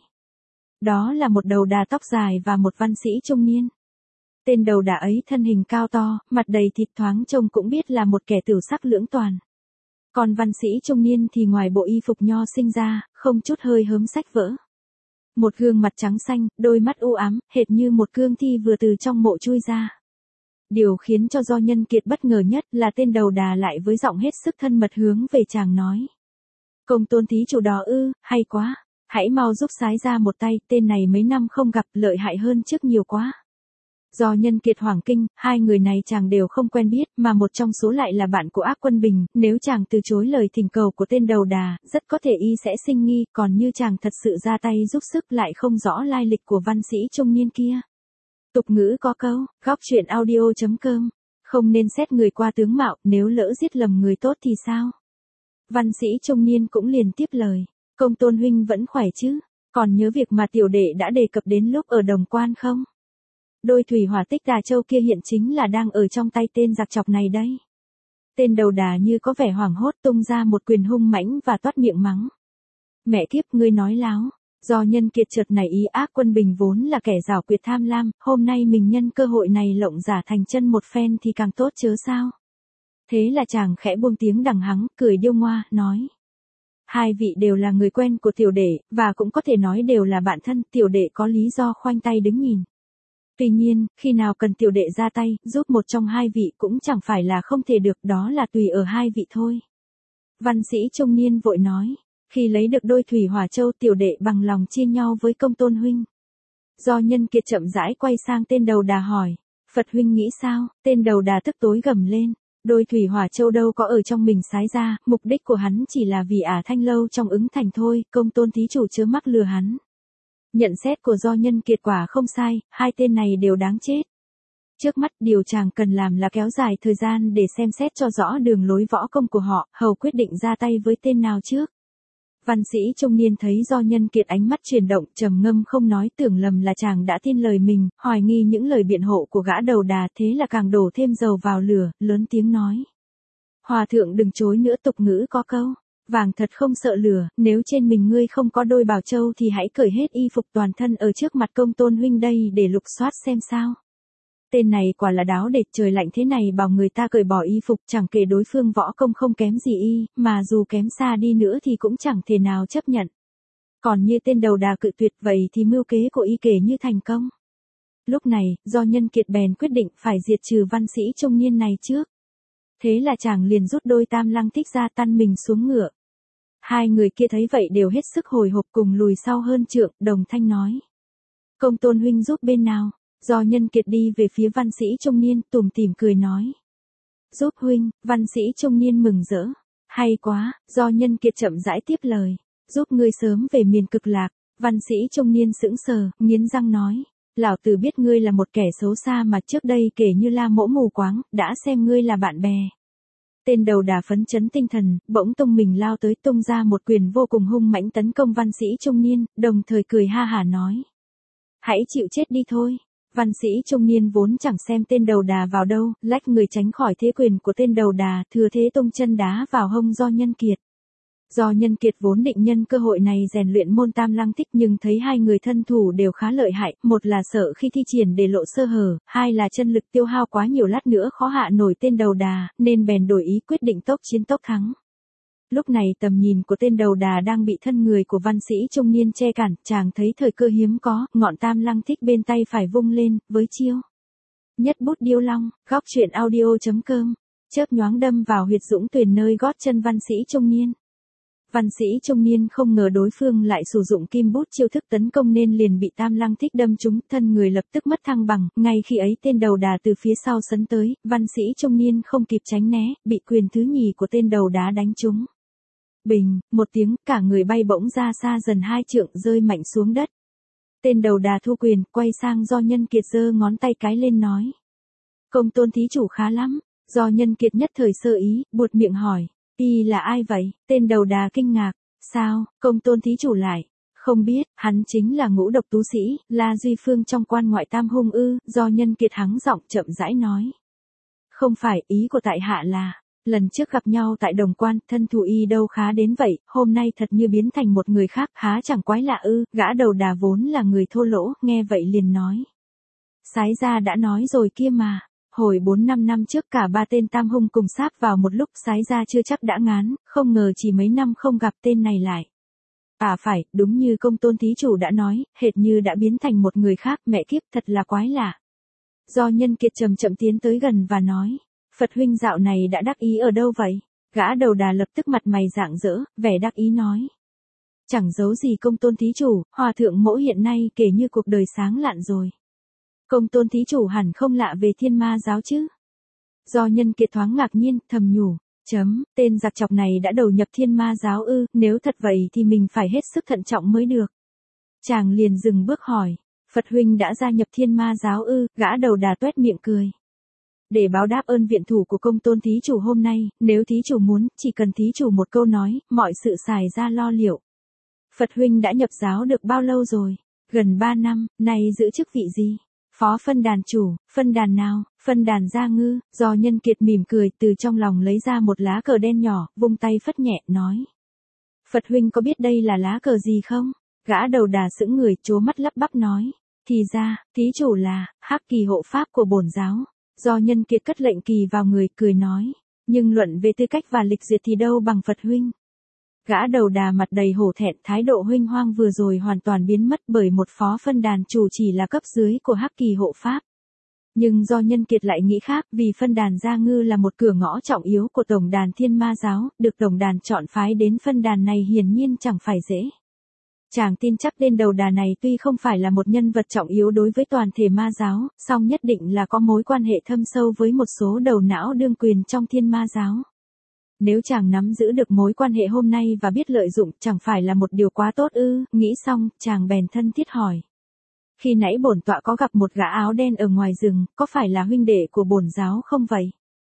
Đó là một đầu đà tóc dài và một văn sĩ trung niên. Tên đầu đà ấy thân hình cao to, mặt đầy thịt, thoáng trông cũng biết là một kẻ tửu sắc lưỡng toàn. Còn văn sĩ trung niên thì ngoài bộ y phục nho sinh ra, không chút hơi hớm sách vỡ. Một gương mặt trắng xanh, đôi mắt u ám, hệt như một cương thi vừa từ trong mộ chui ra. Điều khiến cho Do Nhân Kiệt bất ngờ nhất là tên đầu đà lại với giọng hết sức thân mật hướng về chàng nói. Công tôn thí chủ đó ư, hay quá, hãy mau giúp sái ra một tay, tên này mấy năm không gặp, lợi hại hơn trước nhiều quá. Do Nhân Kiệt hoảng kinh, hai người này chàng đều không quen biết, mà một trong số lại là bạn của Ác Quân Bình, nếu chàng từ chối lời thỉnh cầu của tên đầu đà, rất có thể y sẽ sinh nghi, còn như chàng thật sự ra tay giúp sức lại không rõ lai lịch của văn sĩ trung niên kia. Tục ngữ có câu, góc truyện audio.com, không nên xét người qua tướng mạo, nếu lỡ giết lầm người tốt thì sao? Văn sĩ trung niên cũng liền tiếp lời, công tôn huynh vẫn khỏe chứ, còn nhớ việc mà tiểu đệ đã đề cập đến lúc ở Đồng Quan không? Đôi thủy hỏa tích Đà Châu kia hiện chính là đang ở trong tay tên giặc chọc này đấy. Tên đầu đà như có vẻ hoảng hốt tung ra một quyền hung mãnh và toát miệng mắng. Mẹ kiếp, ngươi nói láo. Do Nhân Kiệt chợt nảy ý ác Quân Bình vốn là kẻ giảo quyệt tham lam, hôm nay mình nhân cơ hội này lộng giả thành chân một phen thì càng tốt chớ sao. Thế là chàng khẽ buông tiếng đằng hắng, cười điêu ngoa, nói. Hai vị đều là người quen của tiểu đệ, và cũng có thể nói đều là bạn thân, tiểu đệ có lý do khoanh tay đứng nhìn. Tuy nhiên, khi nào cần tiểu đệ ra tay, giúp một trong hai vị cũng chẳng phải là không thể được, đó là tùy ở hai vị thôi. Văn sĩ trung niên vội nói, khi lấy được đôi thủy hỏa châu tiểu đệ bằng lòng chia nhau với Công Tôn huynh. Do Nhân Kiệt chậm rãi quay sang tên đầu đà hỏi, Phật huynh nghĩ sao? Tên đầu đà tức tối gầm lên, đôi thủy hỏa châu đâu có ở trong mình sái ra, mục đích của hắn chỉ là vì Ả Thanh Lâu trong ứng thành thôi, Công Tôn thí chủ chớ mắc lừa hắn. Nhận xét của Do Nhân Kiệt quả không sai, hai tên này đều đáng chết. Trước mắt điều chàng cần làm là kéo dài thời gian để xem xét cho rõ đường lối võ công của họ, hầu quyết định ra tay với tên nào trước. Văn sĩ trung niên thấy Do Nhân Kiệt ánh mắt chuyển động, trầm ngâm không nói, tưởng lầm là chàng đã tin lời mình, hoài nghi những lời biện hộ của gã đầu đà, thế là càng đổ thêm dầu vào lửa, lớn tiếng nói. Hòa thượng đừng chối nữa, tục ngữ có câu, vàng thật không sợ lửa, nếu trên mình ngươi không có đôi bảo châu thì hãy cởi hết y phục toàn thân ở trước mặt Công Tôn huynh đây để lục soát xem sao. Tên này quả là đáo để, trời lạnh thế này bảo người ta cởi bỏ y phục, chẳng kể đối phương võ công không kém gì y, mà dù kém xa đi nữa thì cũng chẳng thể nào chấp nhận. Còn như tên đầu đà cự tuyệt vậy thì mưu kế của y kể như thành công. Lúc này, Do Nhân Kiệt bèn quyết định phải diệt trừ văn sĩ trung niên này trước. Thế là chàng liền rút đôi tam lăng thích ra tăn mình xuống ngựa. Hai người kia thấy vậy đều hết sức hồi hộp cùng lùi sau hơn trượng, đồng thanh nói. Công Tôn huynh giúp bên nào? Do Nhân Kiệt đi về phía văn sĩ trung niên, tủm tỉm cười nói. Giúp huynh. Văn sĩ trung niên mừng rỡ. Hay quá. Do Nhân Kiệt chậm rãi tiếp lời. Giúp ngươi sớm về miền Cực Lạc. Văn sĩ trung niên sững sờ, nghiến răng nói. Lão tử biết ngươi là một kẻ xấu xa mà trước đây kể như la mỗ mù quáng, đã xem ngươi là bạn bè. Tên đầu đà phấn chấn tinh thần, bỗng tung mình lao tới tung ra một quyền vô cùng hung mãnh tấn công văn sĩ trung niên, đồng thời cười ha hả nói. Hãy chịu chết đi thôi. Văn sĩ trung niên vốn chẳng xem tên đầu đà vào đâu, lách người tránh khỏi thế quyền của tên đầu đà, thừa thế tung chân đá vào hông Do Nhân Kiệt. Do Nhân Kiệt vốn định nhân cơ hội này rèn luyện môn tam lăng thích, nhưng thấy hai người thân thủ đều khá lợi hại, một là sợ khi thi triển để lộ sơ hở, hai là chân lực tiêu hao quá nhiều lát nữa khó hạ nổi tên đầu đà, nên bèn đổi ý quyết định tốc chiến tốc thắng. Lúc này tầm nhìn của tên đầu đà đang bị thân người của văn sĩ trung niên che cản, chàng thấy thời cơ hiếm có, ngọn tam lăng thích bên tay phải vung lên, với chiêu. Nhất bút điêu long, góc truyện audio.com, chớp nhoáng đâm vào huyệt dũng tuyền nơi gót chân văn sĩ trung niên. Văn sĩ trung niên không ngờ đối phương lại sử dụng kim bút chiêu thức tấn công nên liền bị tam lăng thích đâm trúng, thân người lập tức mất thăng bằng, ngay khi ấy tên đầu đà từ phía sau sấn tới, văn sĩ trung niên không kịp tránh né, bị quyền thứ nhì của tên đầu đá đánh trúng. Bình, một tiếng, cả người bay bỗng ra xa dần 2 trượng rơi mạnh xuống đất. Tên đầu đà thu quyền, quay sang Do Nhân Kiệt giơ ngón tay cái lên nói. Công Tôn thí chủ khá lắm. Do Nhân Kiệt nhất thời sơ ý, buột miệng hỏi. Y là ai vậy? Tên đầu đà kinh ngạc. Sao, Công Tôn thí chủ lại? Không biết, hắn chính là Ngũ Độc tú sĩ, La Duy Phương trong quan ngoại tam hung ư. Do Nhân Kiệt hắng giọng chậm rãi nói. Không phải, ý của tại hạ là. Lần trước gặp nhau tại Đồng Quan, thân thủ y đâu khá đến vậy, hôm nay thật như biến thành một người khác, há chẳng quái lạ ư. Gã đầu đà vốn là người thô lỗ, nghe vậy liền nói. Sái gia đã nói rồi kia mà, hồi 4-5 năm trước cả ba tên tam hung cùng sáp vào một lúc, Sái gia chưa chắc đã ngán, không ngờ chỉ mấy năm không gặp tên này lại. À phải, đúng như Công Tôn thí chủ đã nói, hệt như đã biến thành một người khác, mẹ kiếp thật là quái lạ. Do Nhân Kiệt chậm chậm tiến tới gần và nói. Phật huynh dạo này đã đắc ý ở đâu vậy? Gã đầu đà lập tức mặt mày rạng rỡ, vẻ đắc ý nói. Chẳng giấu gì Công Tôn thí chủ, hòa thượng mẫu hiện nay kể như cuộc đời sáng lạn rồi. Công Tôn thí chủ hẳn không lạ về Thiên Ma giáo chứ? Do Nhân Kiệt thoáng ngạc nhiên, thầm nhủ. Tên giặc chọc này đã đầu nhập Thiên Ma giáo ư, nếu thật vậy thì mình phải hết sức thận trọng mới được. Chàng liền dừng bước hỏi. Phật huynh đã gia nhập Thiên Ma giáo ư? Gã đầu đà tuét miệng cười. Để báo đáp ơn viện thủ của Công Tôn thí chủ hôm nay, nếu thí chủ muốn, chỉ cần thí chủ một câu nói, mọi sự xài ra lo liệu. Phật huynh đã nhập giáo được bao lâu rồi? Gần 3 năm, nay giữ chức vị gì? Phó phân đàn chủ, phân đàn nào, phân đàn Gia Ngư, do Nhân Kiệt mỉm cười từ trong lòng lấy ra một lá cờ đen nhỏ, vung tay phất nhẹ, nói. Phật huynh có biết đây là lá cờ gì không? Gã đầu đà sững người trố mắt lắp bắp nói. Thì ra, thí chủ là, Hắc Kỳ hộ pháp của bổn giáo. Do Nhân Kiệt cất lệnh kỳ vào người, cười nói. Nhưng luận về tư cách và lịch duyệt thì đâu bằng Phật huynh. Gã đầu đà mặt đầy hổ thẹn, thái độ huynh hoang vừa rồi hoàn toàn biến mất bởi một phó phân đàn chủ chỉ là cấp dưới của Hắc Kỳ hộ pháp. Nhưng do Nhân Kiệt lại nghĩ khác, vì phân đàn Gia Ngư là một cửa ngõ trọng yếu của tổng đàn Thiên Ma giáo, được tổng đàn chọn phái đến phân đàn này hiển nhiên chẳng phải dễ. Chàng tin chắc tên đầu đà này tuy không phải là một nhân vật trọng yếu đối với toàn thể ma giáo, song nhất định là có mối quan hệ thâm sâu với một số đầu não đương quyền trong Thiên Ma giáo. Nếu chàng nắm giữ được mối quan hệ hôm nay và biết lợi dụng, chẳng phải là một điều quá tốt ư? Nghĩ xong, chàng bèn thân thiết hỏi. Khi nãy bổn tọa có gặp một gã áo đen ở ngoài rừng, có phải là huynh đệ của bổn giáo không vậy?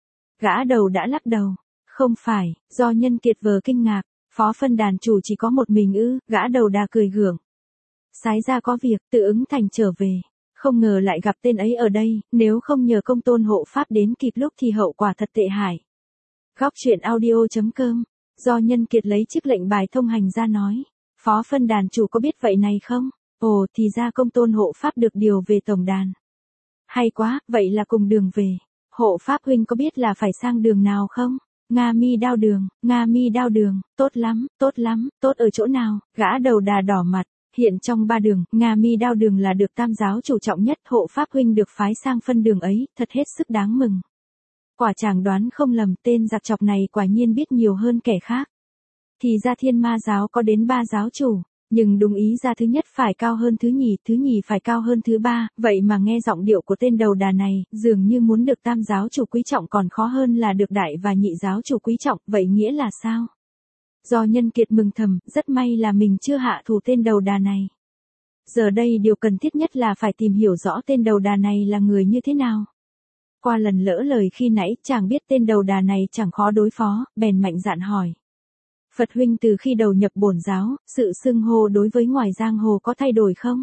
Gã đầu đã lắc đầu. Không phải, do Nhân Kiệt vờ kinh ngạc. Phó phân đàn chủ chỉ có một mình ư? Gã đầu đà cười gượng. Sái ra có việc, tự ứng thành trở về. Không ngờ lại gặp tên ấy ở đây, nếu không nhờ công tôn hộ pháp đến kịp lúc thì hậu quả thật tệ hại. Góc truyện audio.com. Do Nhân Kiệt lấy chiếc lệnh bài thông hành ra nói. Phó phân đàn chủ có biết vậy này không? Ồ, thì ra công tôn hộ pháp được điều về tổng đàn. Hay quá, vậy là cùng đường về. Hộ pháp huynh có biết là phải sang đường nào không? Nga Mi Đao Đường, Nga Mi Đao Đường, tốt lắm, tốt ở chỗ nào? Gã đầu đà đỏ mặt. Hiện trong 3 đường, Nga Mi Đao Đường là được tam giáo chủ trọng nhất, hộ pháp huynh được phái sang phân đường ấy, thật hết sức đáng mừng. Quả chàng đoán không lầm, tên giặc chọc này quả nhiên biết nhiều hơn kẻ khác. Thì ra Thiên Ma giáo có đến 3 giáo chủ, nhưng đúng ý ra thứ nhất phải cao hơn thứ nhì phải cao hơn thứ 3, vậy mà nghe giọng điệu của tên đầu đà này, dường như muốn được tam giáo chủ quý trọng còn khó hơn là được đại và nhị giáo chủ quý trọng, vậy nghĩa là sao? Do Nhân Kiệt mừng thầm, rất may là mình chưa hạ thủ tên đầu đà này. Giờ đây điều cần thiết nhất là phải tìm hiểu rõ tên đầu đà này là người như thế nào. Qua lần lỡ lời khi nãy, chàng biết tên đầu đà này chẳng khó đối phó, bèn mạnh dạn hỏi. Phật huynh từ khi đầu nhập bổn giáo, sự xưng hô đối với ngoài giang hồ có thay đổi không?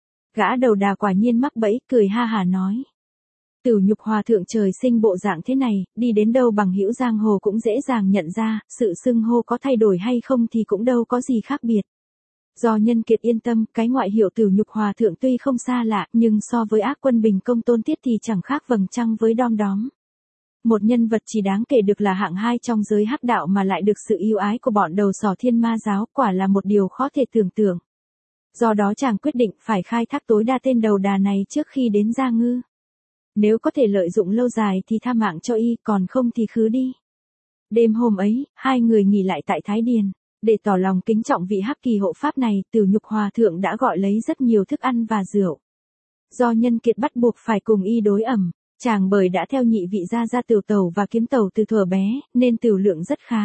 Gã đầu đà quả nhiên mắc bẫy, cười ha hả nói. Tửu Nhục hòa thượng trời sinh bộ dạng thế này, đi đến đâu bằng hữu giang hồ cũng dễ dàng nhận ra, sự xưng hô có thay đổi hay không thì cũng đâu có gì khác biệt. Do Nhân Kiệt yên tâm, cái ngoại hiệu Tửu Nhục hòa thượng tuy không xa lạ, nhưng so với ác quân Bình Công Tôn Tiết thì chẳng khác vầng trăng với đom đóm. Một nhân vật chỉ đáng kể được là hạng 2 trong giới hắc đạo mà lại được sự yêu ái của bọn đầu sỏ Thiên Ma giáo, quả là một điều khó thể tưởng tượng. Do đó chàng quyết định phải khai thác tối đa tên đầu đà này trước khi đến Gia Ngư. Nếu có thể lợi dụng lâu dài thì tha mạng cho y, còn không thì khứ đi. Đêm hôm ấy, hai người nghỉ lại tại Thái Điền. Để tỏ lòng kính trọng vị Hắc Kỳ hộ pháp này, Tửu Nhục hòa thượng đã gọi lấy rất nhiều thức ăn và rượu. Do Nhân Kiệt bắt buộc phải cùng y đối ẩm, chàng bởi đã theo nhị vị gia tiểu tẩu và kiếm tẩu từ thuở bé, nên tiểu lượng rất khá.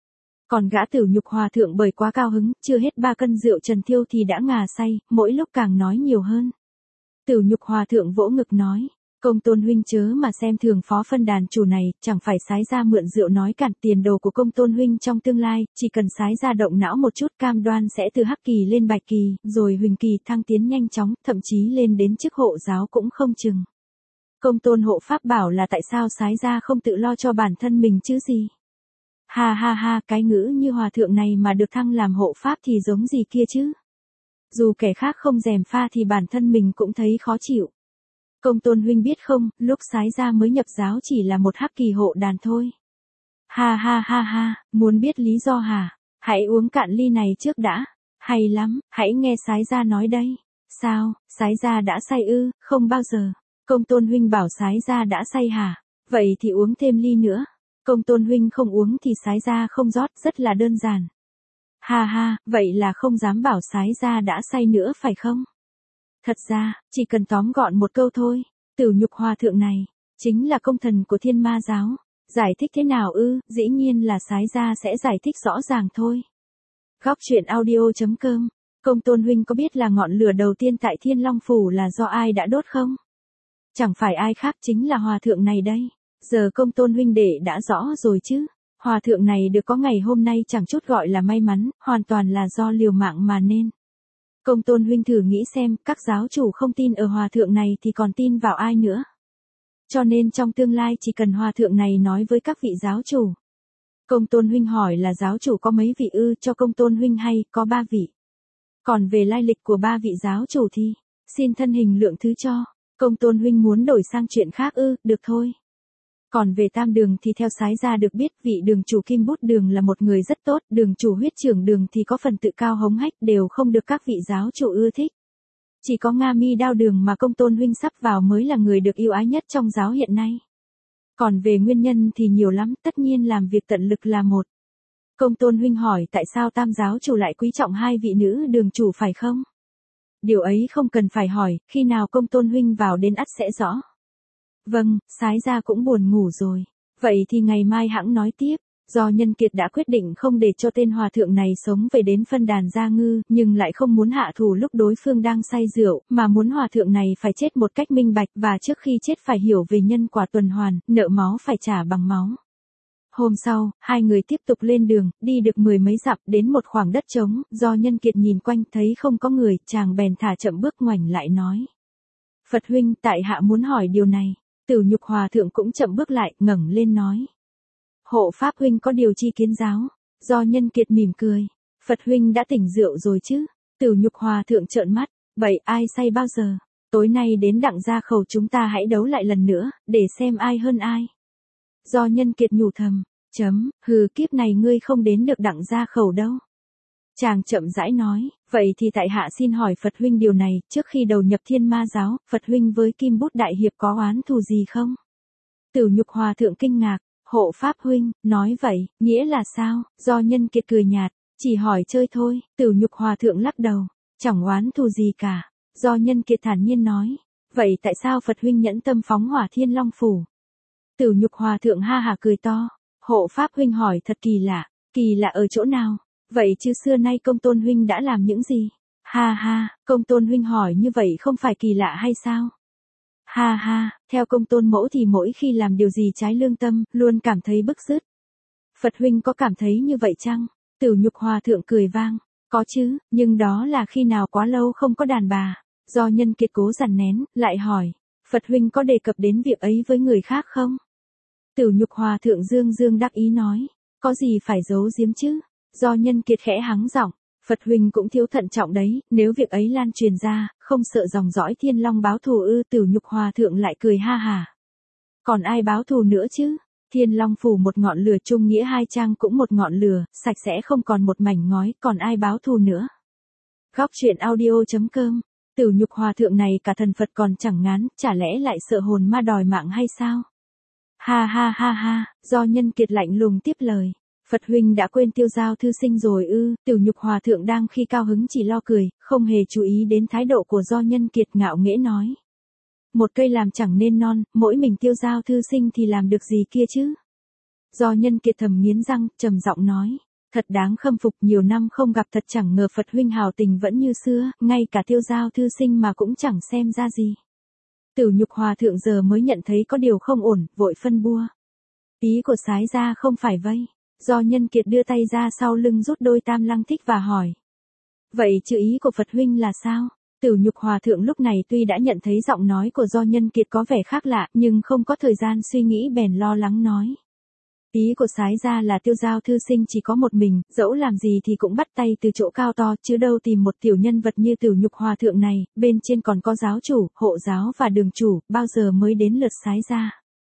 Còn gã Tửu Nhục hòa thượng bởi quá cao hứng, chưa hết 3 cân rượu trần thiêu thì đã ngà say, mỗi lúc càng nói nhiều hơn. Tửu Nhục hòa thượng vỗ ngực nói. Công tôn huynh chớ mà xem thường phó phân đàn chủ này, chẳng phải sái ra mượn rượu nói cản tiền đồ của công tôn huynh trong tương lai, chỉ cần sái ra động não một chút cam đoan sẽ từ Hắc Kỳ lên Bạch Kỳ, rồi Huỳnh Kỳ thăng tiến nhanh chóng, thậm chí lên đến chức hộ giáo cũng không chừng. Công tôn hộ pháp bảo là tại sao sái ra không tự lo cho bản thân mình chứ gì. Ha ha ha, cái ngữ như hòa thượng này mà được thăng làm hộ pháp thì giống gì kia chứ. Dù kẻ khác không gièm pha thì bản thân mình cũng thấy khó chịu. Công tôn huynh biết không, lúc sái ra mới nhập giáo chỉ là một Hắc Kỳ hộ đàn thôi. Ha ha ha ha, muốn biết lý do hả? Hãy uống cạn ly này trước đã. Hay lắm, hãy nghe sái ra nói đây. Sao, sái ra đã say ư? Không bao giờ. Công tôn huynh bảo sái ra đã say hả? Vậy thì uống thêm ly nữa. Công tôn huynh không uống thì sái ra không rót, rất là đơn giản. Ha ha, vậy là không dám bảo sái ra đã say nữa phải không? Thật ra, chỉ cần tóm gọn một câu thôi, Tửu Nhục hòa thượng này, chính là công thần của Thiên Ma giáo. Giải thích thế nào ư? Dĩ nhiên là sái ra sẽ giải thích rõ ràng thôi. Góc truyện audio.com. Công tôn huynh có biết là ngọn lửa đầu tiên tại Thiên Long Phủ là do ai đã đốt không? Chẳng phải ai khác chính là hòa thượng này đây. Giờ công tôn huynh đệ đã rõ rồi chứ. Hòa thượng này được có ngày hôm nay chẳng chút gọi là may mắn, hoàn toàn là do liều mạng mà nên. Công tôn huynh thử nghĩ xem, các giáo chủ không tin ở hòa thượng này thì còn tin vào ai nữa. Cho nên trong tương lai chỉ cần hòa thượng này nói với các vị giáo chủ. Công tôn huynh hỏi là giáo chủ có mấy vị ư, cho công tôn huynh hay, có 3 vị. Còn về lai lịch của 3 vị giáo chủ thì, xin thân hình lượng thứ cho. Công tôn huynh muốn đổi sang chuyện khác ư, được thôi. Còn về Tam Đường thì theo Sái gia được biết vị đường chủ Kim Bút Đường là một người rất tốt, đường chủ Huyết Trưởng Đường thì có phần tự cao hống hách, đều không được các vị giáo chủ ưa thích. Chỉ có Nga Mi Đao Đường mà công tôn huynh sắp vào mới là người được yêu ái nhất trong giáo hiện nay. Còn về nguyên nhân thì nhiều lắm, tất nhiên làm việc tận lực là một. Công tôn huynh hỏi tại sao Tam giáo chủ lại quý trọng 2 vị nữ đường chủ phải không? Điều ấy không cần phải hỏi, khi nào công tôn huynh vào đến ắt sẽ rõ. Vâng, Sái gia cũng buồn ngủ rồi. Vậy thì ngày mai hãng nói tiếp. Do Nhân Kiệt đã quyết định không để cho tên hòa thượng này sống về đến phân đàn Gia Ngư, nhưng lại không muốn hạ thủ lúc đối phương đang say rượu, mà muốn hòa thượng này phải chết một cách minh bạch và trước khi chết phải hiểu về nhân quả tuần hoàn, nợ máu phải trả bằng máu. Hôm sau, hai người tiếp tục lên đường, đi được 10 mấy dặm đến một khoảng đất trống, do Nhân Kiệt nhìn quanh thấy không có người, chàng bèn thả chậm bước ngoảnh lại nói. Phật huynh, tại hạ muốn hỏi điều này. Tử Nhục hòa thượng cũng chậm bước lại, ngẩng lên nói. Hộ pháp huynh có điều chi kiến giáo? Do Nhân Kiệt mỉm cười. Phật huynh đã tỉnh rượu rồi chứ? Tử Nhục hòa thượng trợn mắt. Vậy ai say bao giờ? Tối nay đến Đặng Gia Khẩu chúng ta hãy đấu lại lần nữa, để xem ai hơn ai. Do Nhân Kiệt nhủ thầm. Hừ, kiếp này ngươi không đến được Đặng Gia Khẩu đâu. Chàng chậm rãi nói, vậy thì tại hạ xin hỏi Phật huynh điều này, trước khi đầu nhập Thiên Ma giáo, Phật huynh với Kim Bút Đại Hiệp có oán thù gì không? Tử Nhục hòa thượng kinh ngạc, hộ pháp huynh, nói vậy, nghĩa là sao? Do Nhân Kiệt cười nhạt, chỉ hỏi chơi thôi. Tử Nhục hòa thượng lắc đầu, chẳng oán thù gì cả. Do Nhân Kiệt thản nhiên nói, vậy tại sao Phật huynh nhẫn tâm phóng hỏa Thiên Long phủ? Tử Nhục hòa thượng ha hả cười to, hộ pháp huynh hỏi thật kỳ lạ ở chỗ nào? Vậy chứ xưa nay công tôn huynh đã làm những gì? Ha ha, công tôn huynh hỏi như vậy không phải kỳ lạ hay sao? Ha ha, theo công tôn mẫu thì mỗi khi làm điều gì trái lương tâm, luôn cảm thấy bức rứt. Phật huynh có cảm thấy như vậy chăng? Tử Nhục hòa thượng cười vang. Có chứ, nhưng đó là khi nào quá lâu không có đàn bà. Do Nhân Kiệt cố dằn nén, lại hỏi. Phật huynh có đề cập đến việc ấy với người khác không? Tử Nhục hòa thượng dương đắc ý nói. Có gì phải giấu giếm chứ? Do Nhân Kiệt khẽ hắng giọng, Phật huynh cũng thiếu thận trọng đấy, nếu việc ấy lan truyền ra, không sợ dòng dõi Thiên Long báo thù ư? Tử Nhục hòa thượng lại cười ha hả. Còn ai báo thù nữa chứ? Thiên Long phủ một ngọn lửa, Trung Nghĩa hai trang cũng một ngọn lửa, sạch sẽ không còn một mảnh ngói, còn ai báo thù nữa? Góc truyện audio.com. Tử Nhục hòa thượng này cả thần Phật còn chẳng ngán, chả lẽ lại sợ hồn ma đòi mạng hay sao? Ha ha ha ha, do Nhân Kiệt lạnh lùng tiếp lời. Phật huynh đã quên Tiêu Giao thư sinh rồi ư? Tử Nhục hòa thượng đang khi cao hứng chỉ lo cười, không hề chú ý đến thái độ của Do Nhân Kiệt, ngạo nghễ nói. Một cây làm chẳng nên non, mỗi mình Tiêu Giao thư sinh thì làm được gì kia chứ? Do Nhân Kiệt thầm nghiến răng, trầm giọng nói. Thật đáng khâm phục, nhiều năm không gặp thật chẳng ngờ Phật huynh hào tình vẫn như xưa, ngay cả Tiêu Giao thư sinh mà cũng chẳng xem ra gì. Tử Nhục hòa thượng giờ mới nhận thấy có điều không ổn, vội phân bua. Ý của Sái gia không phải vây. Do Nhân Kiệt đưa tay ra sau lưng rút đôi tam lăng thích và hỏi. Vậy chữ ý của Phật huynh là sao? Tử Nhục hòa thượng lúc này tuy đã nhận thấy giọng nói của Do Nhân Kiệt có vẻ khác lạ, nhưng không có thời gian suy nghĩ bèn lo lắng nói. Ý của Sái gia là Tiêu Giao thư sinh chỉ có một mình, dẫu làm gì thì cũng bắt tay từ chỗ cao to, chứ đâu tìm một tiểu nhân vật như Tử Nhục hòa thượng này, bên trên còn có giáo chủ, hộ giáo và đường chủ, bao giờ mới đến lượt Sái gia?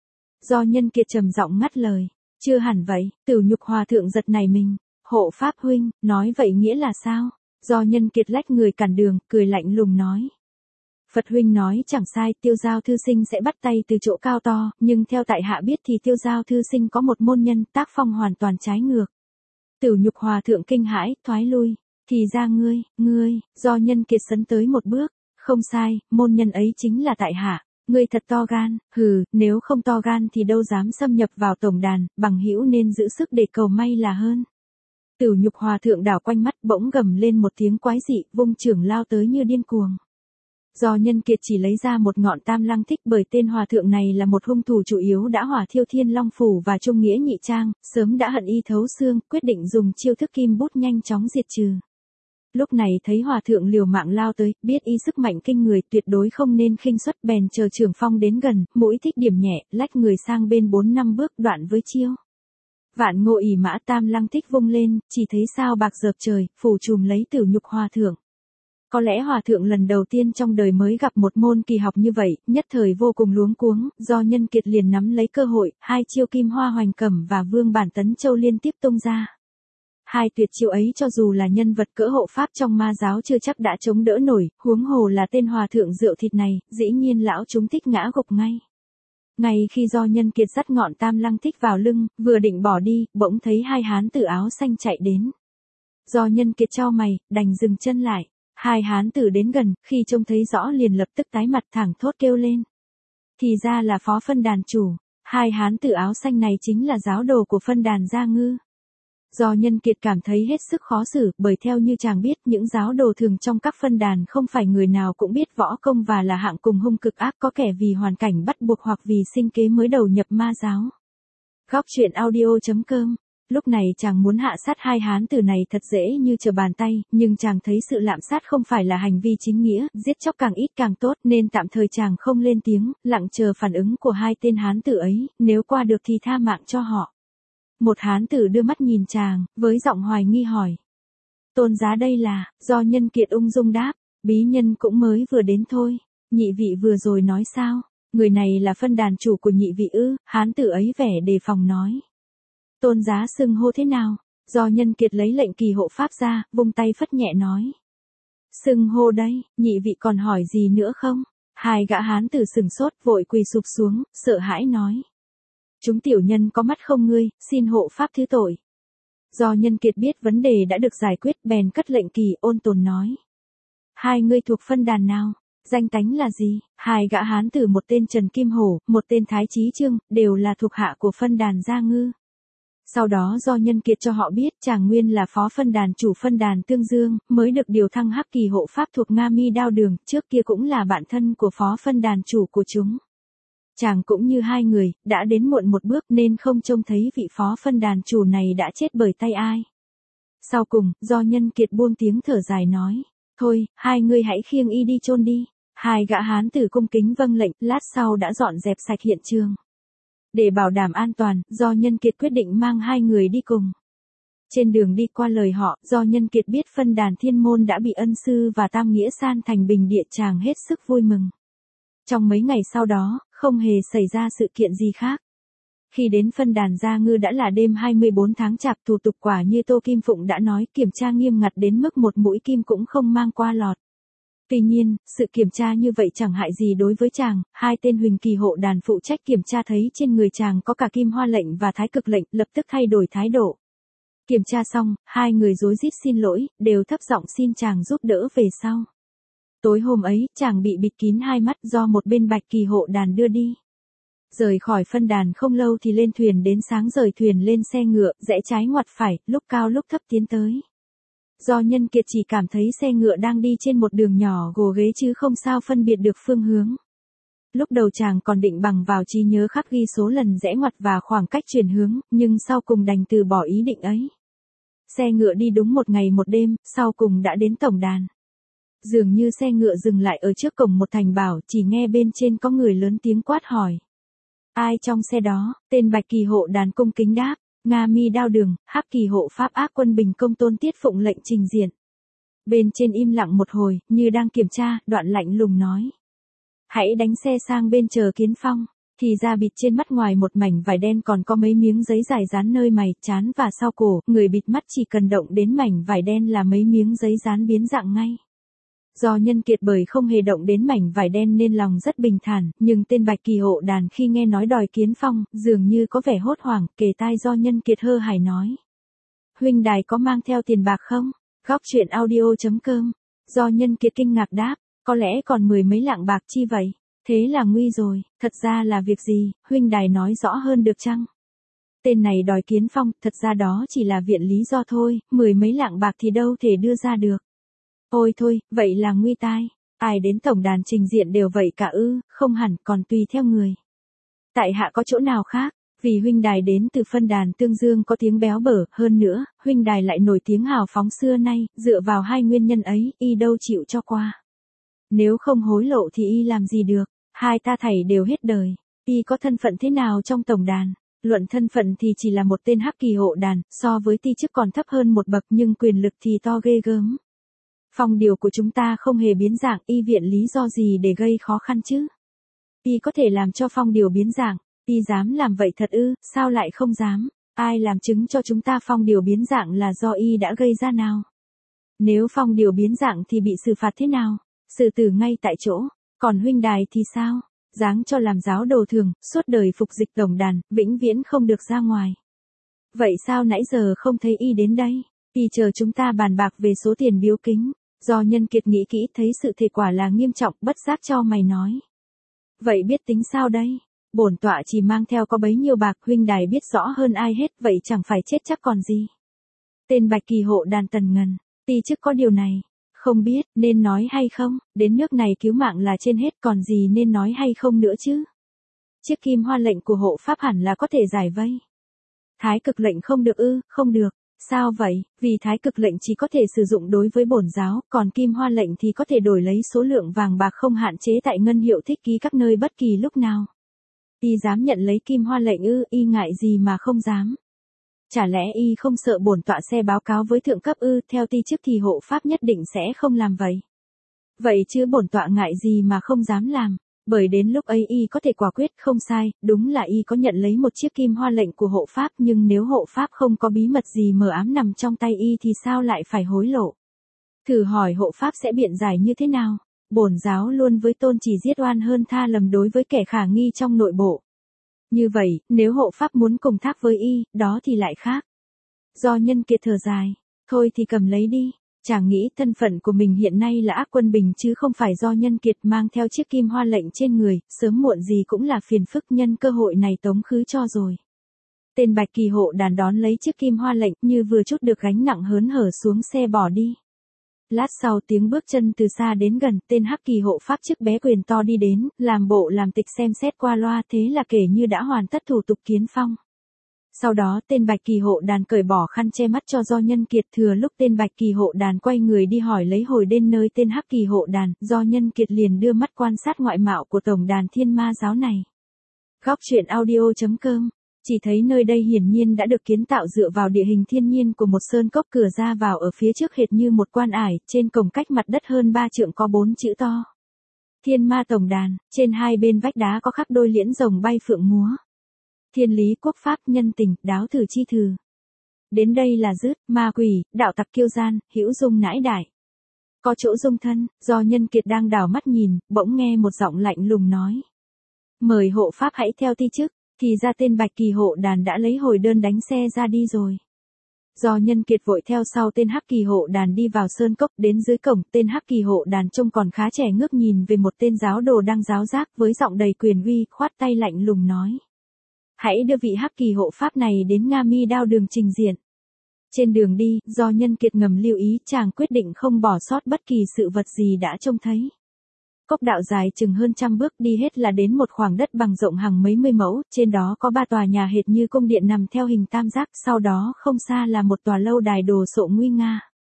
Do Nhân Kiệt trầm giọng ngắt lời. Chưa hẳn vậy. Tử Nhục hòa thượng giật nảy mình. Hộ pháp huynh, nói vậy nghĩa là sao? Do Nhân Kiệt lách người cản đường, cười lạnh lùng nói. Phật huynh nói chẳng sai, Tiêu Giao thư sinh sẽ bắt tay từ chỗ cao to, nhưng theo tại hạ biết thì Tiêu Giao thư sinh có một môn nhân, tác phong hoàn toàn trái ngược. Tử Nhục hòa thượng kinh hãi, thoái lui. Thì ra ngươi, Do Nhân Kiệt sấn tới một bước. Không sai, môn nhân ấy chính là tại hạ. Ngươi thật to gan, hừ, nếu không to gan thì đâu dám xâm nhập vào tổng đàn, bằng hữu nên giữ sức để cầu may là hơn. Tử Nhục hòa thượng đảo quanh mắt, bỗng gầm lên một tiếng quái dị, vung chưởng lao tới như điên cuồng. Do Nhân Kiệt chỉ lấy ra một ngọn tam lăng thích, bởi tên hòa thượng này là một hung thủ chủ yếu đã hỏa thiêu Thiên Long phủ và Trung Nghĩa nhị trang, sớm đã hận y thấu xương, quyết định dùng chiêu thức Kim Bút nhanh chóng diệt trừ. Lúc này thấy hòa thượng liều mạng lao tới, biết y sức mạnh kinh người tuyệt đối không nên khinh suất, bèn chờ Trường Phong đến gần, mũi thích điểm nhẹ, lách người sang bên 4-5 bước đoạn với chiêu. Vạn Ngộ ỷ mã tam lăng thích vung lên, chỉ thấy sao bạc dợp trời, phủ trùm lấy Tiểu Nhục hòa thượng. Có lẽ hòa thượng lần đầu tiên trong đời mới gặp một môn kỳ học như vậy, nhất thời vô cùng luống cuống, do Nhân Kiệt liền nắm lấy cơ hội, hai chiêu Kim Hoa Hoành Cẩm và Vương Bản Tấn Châu liên tiếp tung ra. Hai tuyệt chiêu ấy cho dù là nhân vật cỡ hộ pháp trong ma giáo chưa chắc đã chống đỡ nổi, huống hồ là tên hòa thượng rượu thịt này, dĩ nhiên lão chúng thích ngã gục ngay. Ngay khi do Nhân Kiệt dắt ngọn tam lăng thích vào lưng, vừa định bỏ đi, bỗng thấy hai hán tử áo xanh chạy đến. Do Nhân Kiệt chau mày, đành dừng chân lại. Hai hán tử đến gần, khi trông thấy rõ liền lập tức tái mặt thẳng thốt kêu lên. Thì ra là Phó Phân Đàn chủ, hai hán tử áo xanh này chính là giáo đồ của Phân Đàn Gia Ngư. Do Nhân Kiệt cảm thấy hết sức khó xử, bởi theo như chàng biết những giáo đồ thường trong các phân đàn không phải người nào cũng biết võ công và là hạng cùng hung cực ác, có kẻ vì hoàn cảnh bắt buộc hoặc vì sinh kế mới đầu nhập ma giáo. Góc truyện audio.com. Lúc này chàng muốn hạ sát hai hán tử này thật dễ như trở bàn tay, nhưng chàng thấy sự lạm sát không phải là hành vi chính nghĩa, giết chóc càng ít càng tốt, nên tạm thời chàng không lên tiếng, lặng chờ phản ứng của hai tên hán tử ấy, nếu qua được thì tha mạng cho họ. Một hán tử đưa mắt nhìn chàng, với giọng hoài nghi hỏi. Tôn giá đây là, do Nhân Kiệt ung dung đáp, bí nhân cũng mới vừa đến thôi, nhị vị vừa rồi nói sao, người này là phân đàn chủ của nhị vị ư, hán tử ấy vẻ đề phòng nói. Tôn giá xưng hô thế nào? Do Nhân Kiệt lấy lệnh kỳ hộ pháp ra, vung tay phất nhẹ nói. Xưng hô đây, nhị vị còn hỏi gì nữa không? Hai gã hán tử sừng sốt vội quỳ sụp xuống, sợ hãi nói. Chúng tiểu nhân có mắt không ngươi, xin hộ pháp thứ tội. Do Nhân Kiệt biết vấn đề đã được giải quyết, bèn cất lệnh kỳ ôn tồn nói. Hai ngươi thuộc phân đàn nào? Danh tánh là gì? Hai gã hán tử, một tên Trần Kim Hổ, một tên Thái Chí Trương, đều là thuộc hạ của phân đàn Gia Ngư. Sau đó do Nhân Kiệt cho họ biết chàng nguyên là phó phân đàn chủ phân đàn Tương Dương, mới được điều thăng hắc kỳ hộ pháp thuộc Nga Mi Đao Đường, trước kia cũng là bạn thân của phó phân đàn chủ của chúng. Chàng cũng như hai người, đã đến muộn một bước nên không trông thấy vị phó phân đàn chủ này đã chết bởi tay ai. Sau cùng, do Nhân Kiệt buông tiếng thở dài nói, thôi, hai người hãy khiêng y đi chôn đi. Hai gã hán tử cung kính vâng lệnh, lát sau đã dọn dẹp sạch hiện trường. Để bảo đảm an toàn, do Nhân Kiệt quyết định mang hai người đi cùng. Trên đường đi qua lời họ, do Nhân Kiệt biết phân đàn Thiên Môn đã bị Ân Sư và Tam Nghĩa san thành bình địa, chàng hết sức vui mừng. Trong mấy ngày sau đó, không hề xảy ra sự kiện gì khác. Khi đến phân đàn Gia Ngư đã là đêm 24 tháng Chạp, thủ tục quả như Tô Kim Phụng đã nói, kiểm tra nghiêm ngặt đến mức một mũi kim cũng không mang qua lọt. Tuy nhiên, sự kiểm tra như vậy chẳng hại gì đối với chàng, hai tên huỳnh kỳ hộ đàn phụ trách kiểm tra thấy trên người chàng có cả Kim Hoa lệnh và Thái Cực lệnh, lập tức thay đổi thái độ. Kiểm tra xong, hai người rối rít xin lỗi, đều thấp giọng xin chàng giúp đỡ về sau. Tối hôm ấy, chàng bị bịt kín hai mắt do một bên Bạch kỳ hộ đàn đưa đi. Rời khỏi phân đàn không lâu thì lên thuyền, đến sáng rời thuyền lên xe ngựa, rẽ trái ngoặt phải, lúc cao lúc thấp tiến tới. Do Nhân Kiệt chỉ cảm thấy xe ngựa đang đi trên một đường nhỏ gồ ghế chứ không sao phân biệt được phương hướng. Lúc đầu chàng còn định bằng vào trí nhớ khắc ghi số lần rẽ ngoặt và khoảng cách chuyển hướng, nhưng sau cùng đành từ bỏ ý định ấy. Xe ngựa đi đúng một ngày một đêm, sau cùng đã đến tổng đàn. Dường như xe ngựa dừng lại ở trước cổng một thành bảo, chỉ nghe bên trên có người lớn tiếng quát hỏi. Ai trong xe đó? Tên Bạch kỳ hộ đàn cung kính đáp. Nga Mi Đao Đường, hắc kỳ hộ pháp ác quân Bình Công Tôn Tiết Phụng lệnh trình diện. Bên trên im lặng một hồi, như đang kiểm tra, đoạn lạnh lùng nói. Hãy đánh xe sang bên chờ Kiến Phong. Thì ra bịt trên mắt ngoài một mảnh vải đen còn có mấy miếng giấy dài dán nơi mày, trán và sau cổ, người bịt mắt chỉ cần động đến mảnh vải đen là mấy miếng giấy dán biến dạng ngay. Do Nhân Kiệt bởi không hề động đến mảnh vải đen nên lòng rất bình thản, nhưng tên Bạch kỳ hộ đàn khi nghe nói đòi Kiến Phong, dường như có vẻ hốt hoảng, kề tai do Nhân Kiệt hơ hài nói. Huynh đài có mang theo tiền bạc không? Góc truyện audio.com. Do Nhân Kiệt kinh ngạc đáp, có lẽ còn 10 mấy lạng bạc chi vậy? Thế là nguy rồi, thật ra là việc gì, huynh đài nói rõ hơn được chăng? Tên này đòi Kiến Phong, thật ra đó chỉ là viện lý do thôi, 10 mấy lạng bạc thì đâu thể đưa ra được. Ôi thôi, vậy là nguy tai. Ai đến tổng đàn trình diện đều vậy cả ư, không hẳn, còn tùy theo người. Tại hạ có chỗ nào khác? Vì huynh đài đến từ phân đàn Tương Dương có tiếng béo bở, hơn nữa, huynh đài lại nổi tiếng hào phóng xưa nay, dựa vào hai nguyên nhân ấy, y đâu chịu cho qua. Nếu không hối lộ thì y làm gì được, hai ta thảy đều hết đời. Y có thân phận thế nào trong tổng đàn? Luận thân phận thì chỉ là một tên hắc kỳ hộ đàn, so với ti chức còn thấp hơn một bậc nhưng quyền lực thì to ghê gớm. Phong điều của chúng ta không hề biến dạng, y viện lý do gì để gây khó khăn chứ? Y có thể làm cho phong điều biến dạng, y dám làm vậy thật ư, sao lại không dám? Ai làm chứng cho chúng ta phong điều biến dạng là do y đã gây ra nào? Nếu phong điều biến dạng thì bị xử phạt thế nào? Xử tử ngay tại chỗ, còn huynh đài thì sao? Giáng cho làm giáo đồ thường, suốt đời phục dịch tổng đàn, vĩnh viễn không được ra ngoài. Vậy sao nãy giờ không thấy y đến đây? Y chờ chúng ta bàn bạc về số tiền biếu kính. Do Nhân Kiệt nghĩ kỹ thấy sự thể quả là nghiêm trọng, bất giác cho mày nói. Vậy biết tính sao đây? Bổn tọa chỉ mang theo có bấy nhiêu bạc, huynh đài biết rõ hơn ai hết, vậy chẳng phải chết chắc còn gì. Tên Bạch Kỳ hộ đàn Tần Ngần, ti chức có điều này. Không biết, nên nói hay không, đến nước này cứu mạng là trên hết, còn gì nên nói hay không nữa chứ. Chiếc kim hoa lệnh của hộ pháp hẳn là có thể giải vây. Thái cực lệnh không được ư? Không được. Sao vậy? Vì thái cực lệnh chỉ có thể sử dụng đối với bổn giáo, còn kim hoa lệnh thì có thể đổi lấy số lượng vàng bạc không hạn chế tại ngân hiệu thích ký các nơi bất kỳ lúc nào. Y dám nhận lấy kim hoa lệnh ư? Y ngại gì mà không dám? Chả lẽ y không sợ bổn tọa xe báo cáo với thượng cấp ư? Theo ti chức thì hộ pháp nhất định sẽ không làm vậy. Vậy chứ bổn tọa ngại gì mà không dám làm? Bởi đến lúc ấy y có thể quả quyết, không sai, đúng là y có nhận lấy một chiếc kim hoa lệnh của hộ pháp, nhưng nếu hộ pháp không có bí mật gì mờ ám nằm trong tay y thì sao lại phải hối lộ? Thử hỏi hộ pháp sẽ biện giải như thế nào? Bổn giáo luôn với tôn chỉ giết oan hơn tha lầm đối với kẻ khả nghi trong nội bộ. Như vậy, nếu hộ pháp muốn cùng thác với y, đó thì lại khác. Do Nhân Kiệt thở dài, thôi thì cầm lấy đi. Chàng nghĩ thân phận của mình hiện nay là ác quân bình chứ không phải Do Nhân Kiệt mang theo chiếc kim hoa lệnh trên người, sớm muộn gì cũng là phiền phức, nhân cơ hội này tống khứ cho rồi. Tên Bạch Kỳ hộ đàn đón lấy chiếc kim hoa lệnh như vừa trút được gánh nặng hớn hở xuống xe bỏ đi. Lát sau tiếng bước chân từ xa đến gần, tên hắc kỳ hộ pháp chiếc bé quyền to đi đến, làm bộ làm tịch xem xét qua loa, thế là kể như đã hoàn tất thủ tục kiến phong. Sau đó tên Bạch Kỳ hộ đàn cởi bỏ khăn che mắt cho Do Nhân Kiệt, thừa lúc tên Bạch Kỳ hộ đàn quay người đi hỏi lấy hồi đến nơi tên hắc kỳ hộ đàn, Do Nhân Kiệt liền đưa mắt quan sát ngoại mạo của tổng đàn Thiên Ma giáo này. Góc truyện audio.com, chỉ thấy nơi đây hiển nhiên đã được kiến tạo dựa vào địa hình thiên nhiên của một sơn cốc, cửa ra vào ở phía trước hệt như một quan ải, trên cổng cách mặt đất hơn 3 trượng có 4 chữ to. Thiên Ma tổng đàn, trên hai bên vách đá có khắc đôi liễn rồng bay phượng múa. Thiên lý quốc pháp nhân tình, đáo thử chi thừ. Đến đây là dứt, ma quỷ, đạo tặc kiêu gian, hữu dung nãi đại. Có chỗ dung thân, Do Nhân Kiệt đang đảo mắt nhìn, bỗng nghe một giọng lạnh lùng nói. Mời hộ pháp hãy theo ti chức, thì ra tên Bạch Kỳ hộ đàn đã lấy hồi đơn đánh xe ra đi rồi. Do Nhân Kiệt vội theo sau tên hắc kỳ hộ đàn đi vào sơn cốc, đến dưới cổng, tên hắc kỳ hộ đàn trông còn khá trẻ, ngước nhìn về một tên giáo đồ đang giáo giác với giọng đầy quyền uy, khoát tay lạnh lùng nói. Hãy đưa vị hắc kỳ hộ pháp này đến Nga Mi Đao đường trình diện. Trên đường đi, Do Nhân Kiệt ngầm lưu ý, chàng quyết định không bỏ sót bất kỳ sự vật gì đã trông thấy. Cốc đạo dài chừng hơn 100 bước, đi hết là đến một khoảng đất bằng rộng hàng mấy mươi mẫu, trên đó có 3 tòa nhà hệt như cung điện nằm theo hình tam giác, sau đó không xa là một tòa lâu đài đồ sộ nguy nga.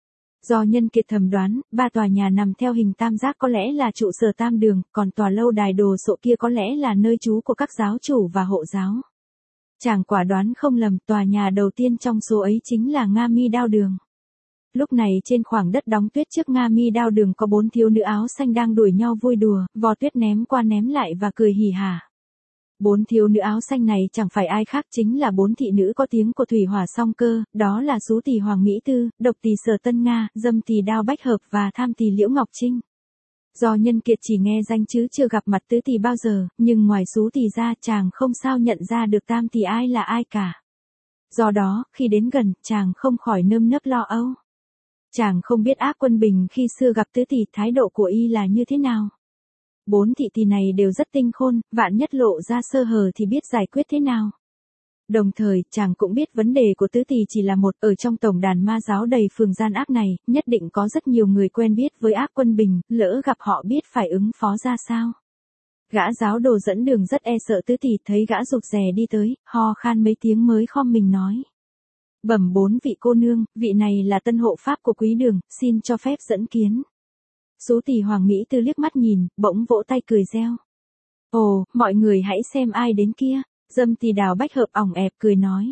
Do Nhân Kiệt thầm đoán, 3 tòa nhà nằm theo hình tam giác có lẽ là trụ sở tam đường, còn tòa lâu đài đồ sộ kia có lẽ là nơi trú của các giáo chủ và hộ giáo. Chàng quả đoán không lầm, tòa nhà đầu tiên trong số ấy chính là Nga Mi Đao đường. Lúc này trên khoảng đất đóng tuyết trước Nga Mi Đao đường có 4 thiếu nữ áo xanh đang đuổi nhau vui đùa, vò tuyết ném qua ném lại và cười hì hả. 4 thiếu nữ áo xanh này chẳng phải ai khác, chính là 4 thị nữ có tiếng của Thủy Hỏa Song Cơ, đó là Sú Tỳ Hoàng Mỹ Tư, Độc Tỳ Sở Tân Nga, Dâm Tỳ Đao Bách Hợp và Tham Tỳ Liễu Ngọc Trinh. Do Nhân Kiệt chỉ nghe danh chứ chưa gặp mặt tứ tỳ bao giờ, nhưng ngoài Sú Tỳ ra chàng không sao nhận ra được tam tỳ ai là ai cả. Do đó, khi đến gần, chàng không khỏi nơm nớp lo âu. Chàng không biết ác quân bình khi xưa gặp tứ tỳ thái độ của y là như thế nào. 4 thị tỳ này đều rất tinh khôn, vạn nhất lộ ra sơ hở thì biết giải quyết thế nào. Đồng thời, chàng cũng biết vấn đề của tứ tỳ chỉ là một, ở trong tổng đàn ma giáo đầy phường gian ác này, nhất định có rất nhiều người quen biết với ác quân bình, lỡ gặp họ biết phải ứng phó ra sao. Gã giáo đồ dẫn đường rất e sợ Tứ Tỷ, thấy gã rụt rè đi tới, ho khan mấy tiếng mới khom mình nói. Bẩm 4 vị cô nương, vị này là tân hộ pháp của quý đường, xin cho phép dẫn kiến. Sú Tỷ Hoàng Mỹ Tư liếc mắt nhìn, bỗng vỗ tay cười reo. Ồ, mọi người hãy xem ai đến kia. Dâm Tỳ Đào Bách Hợp ỏng ẹp cười nói.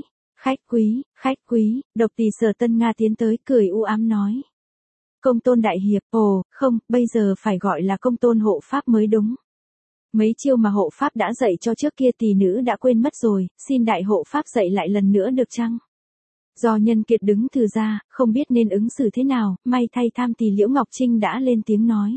Khách quý, Độc Tỳ Sở Tân Nga tiến tới cười u ám nói. Công tôn đại hiệp, ồ, không, bây giờ phải gọi là công tôn hộ pháp mới đúng. Mấy chiêu mà hộ pháp đã dạy cho trước kia tỷ nữ đã quên mất rồi, xin đại hộ pháp dạy lại lần nữa được chăng? Do Nhân Kiệt đứng từ ra, không biết nên ứng xử thế nào, may thay Tham Tỳ Liễu Ngọc Trinh đã lên tiếng nói.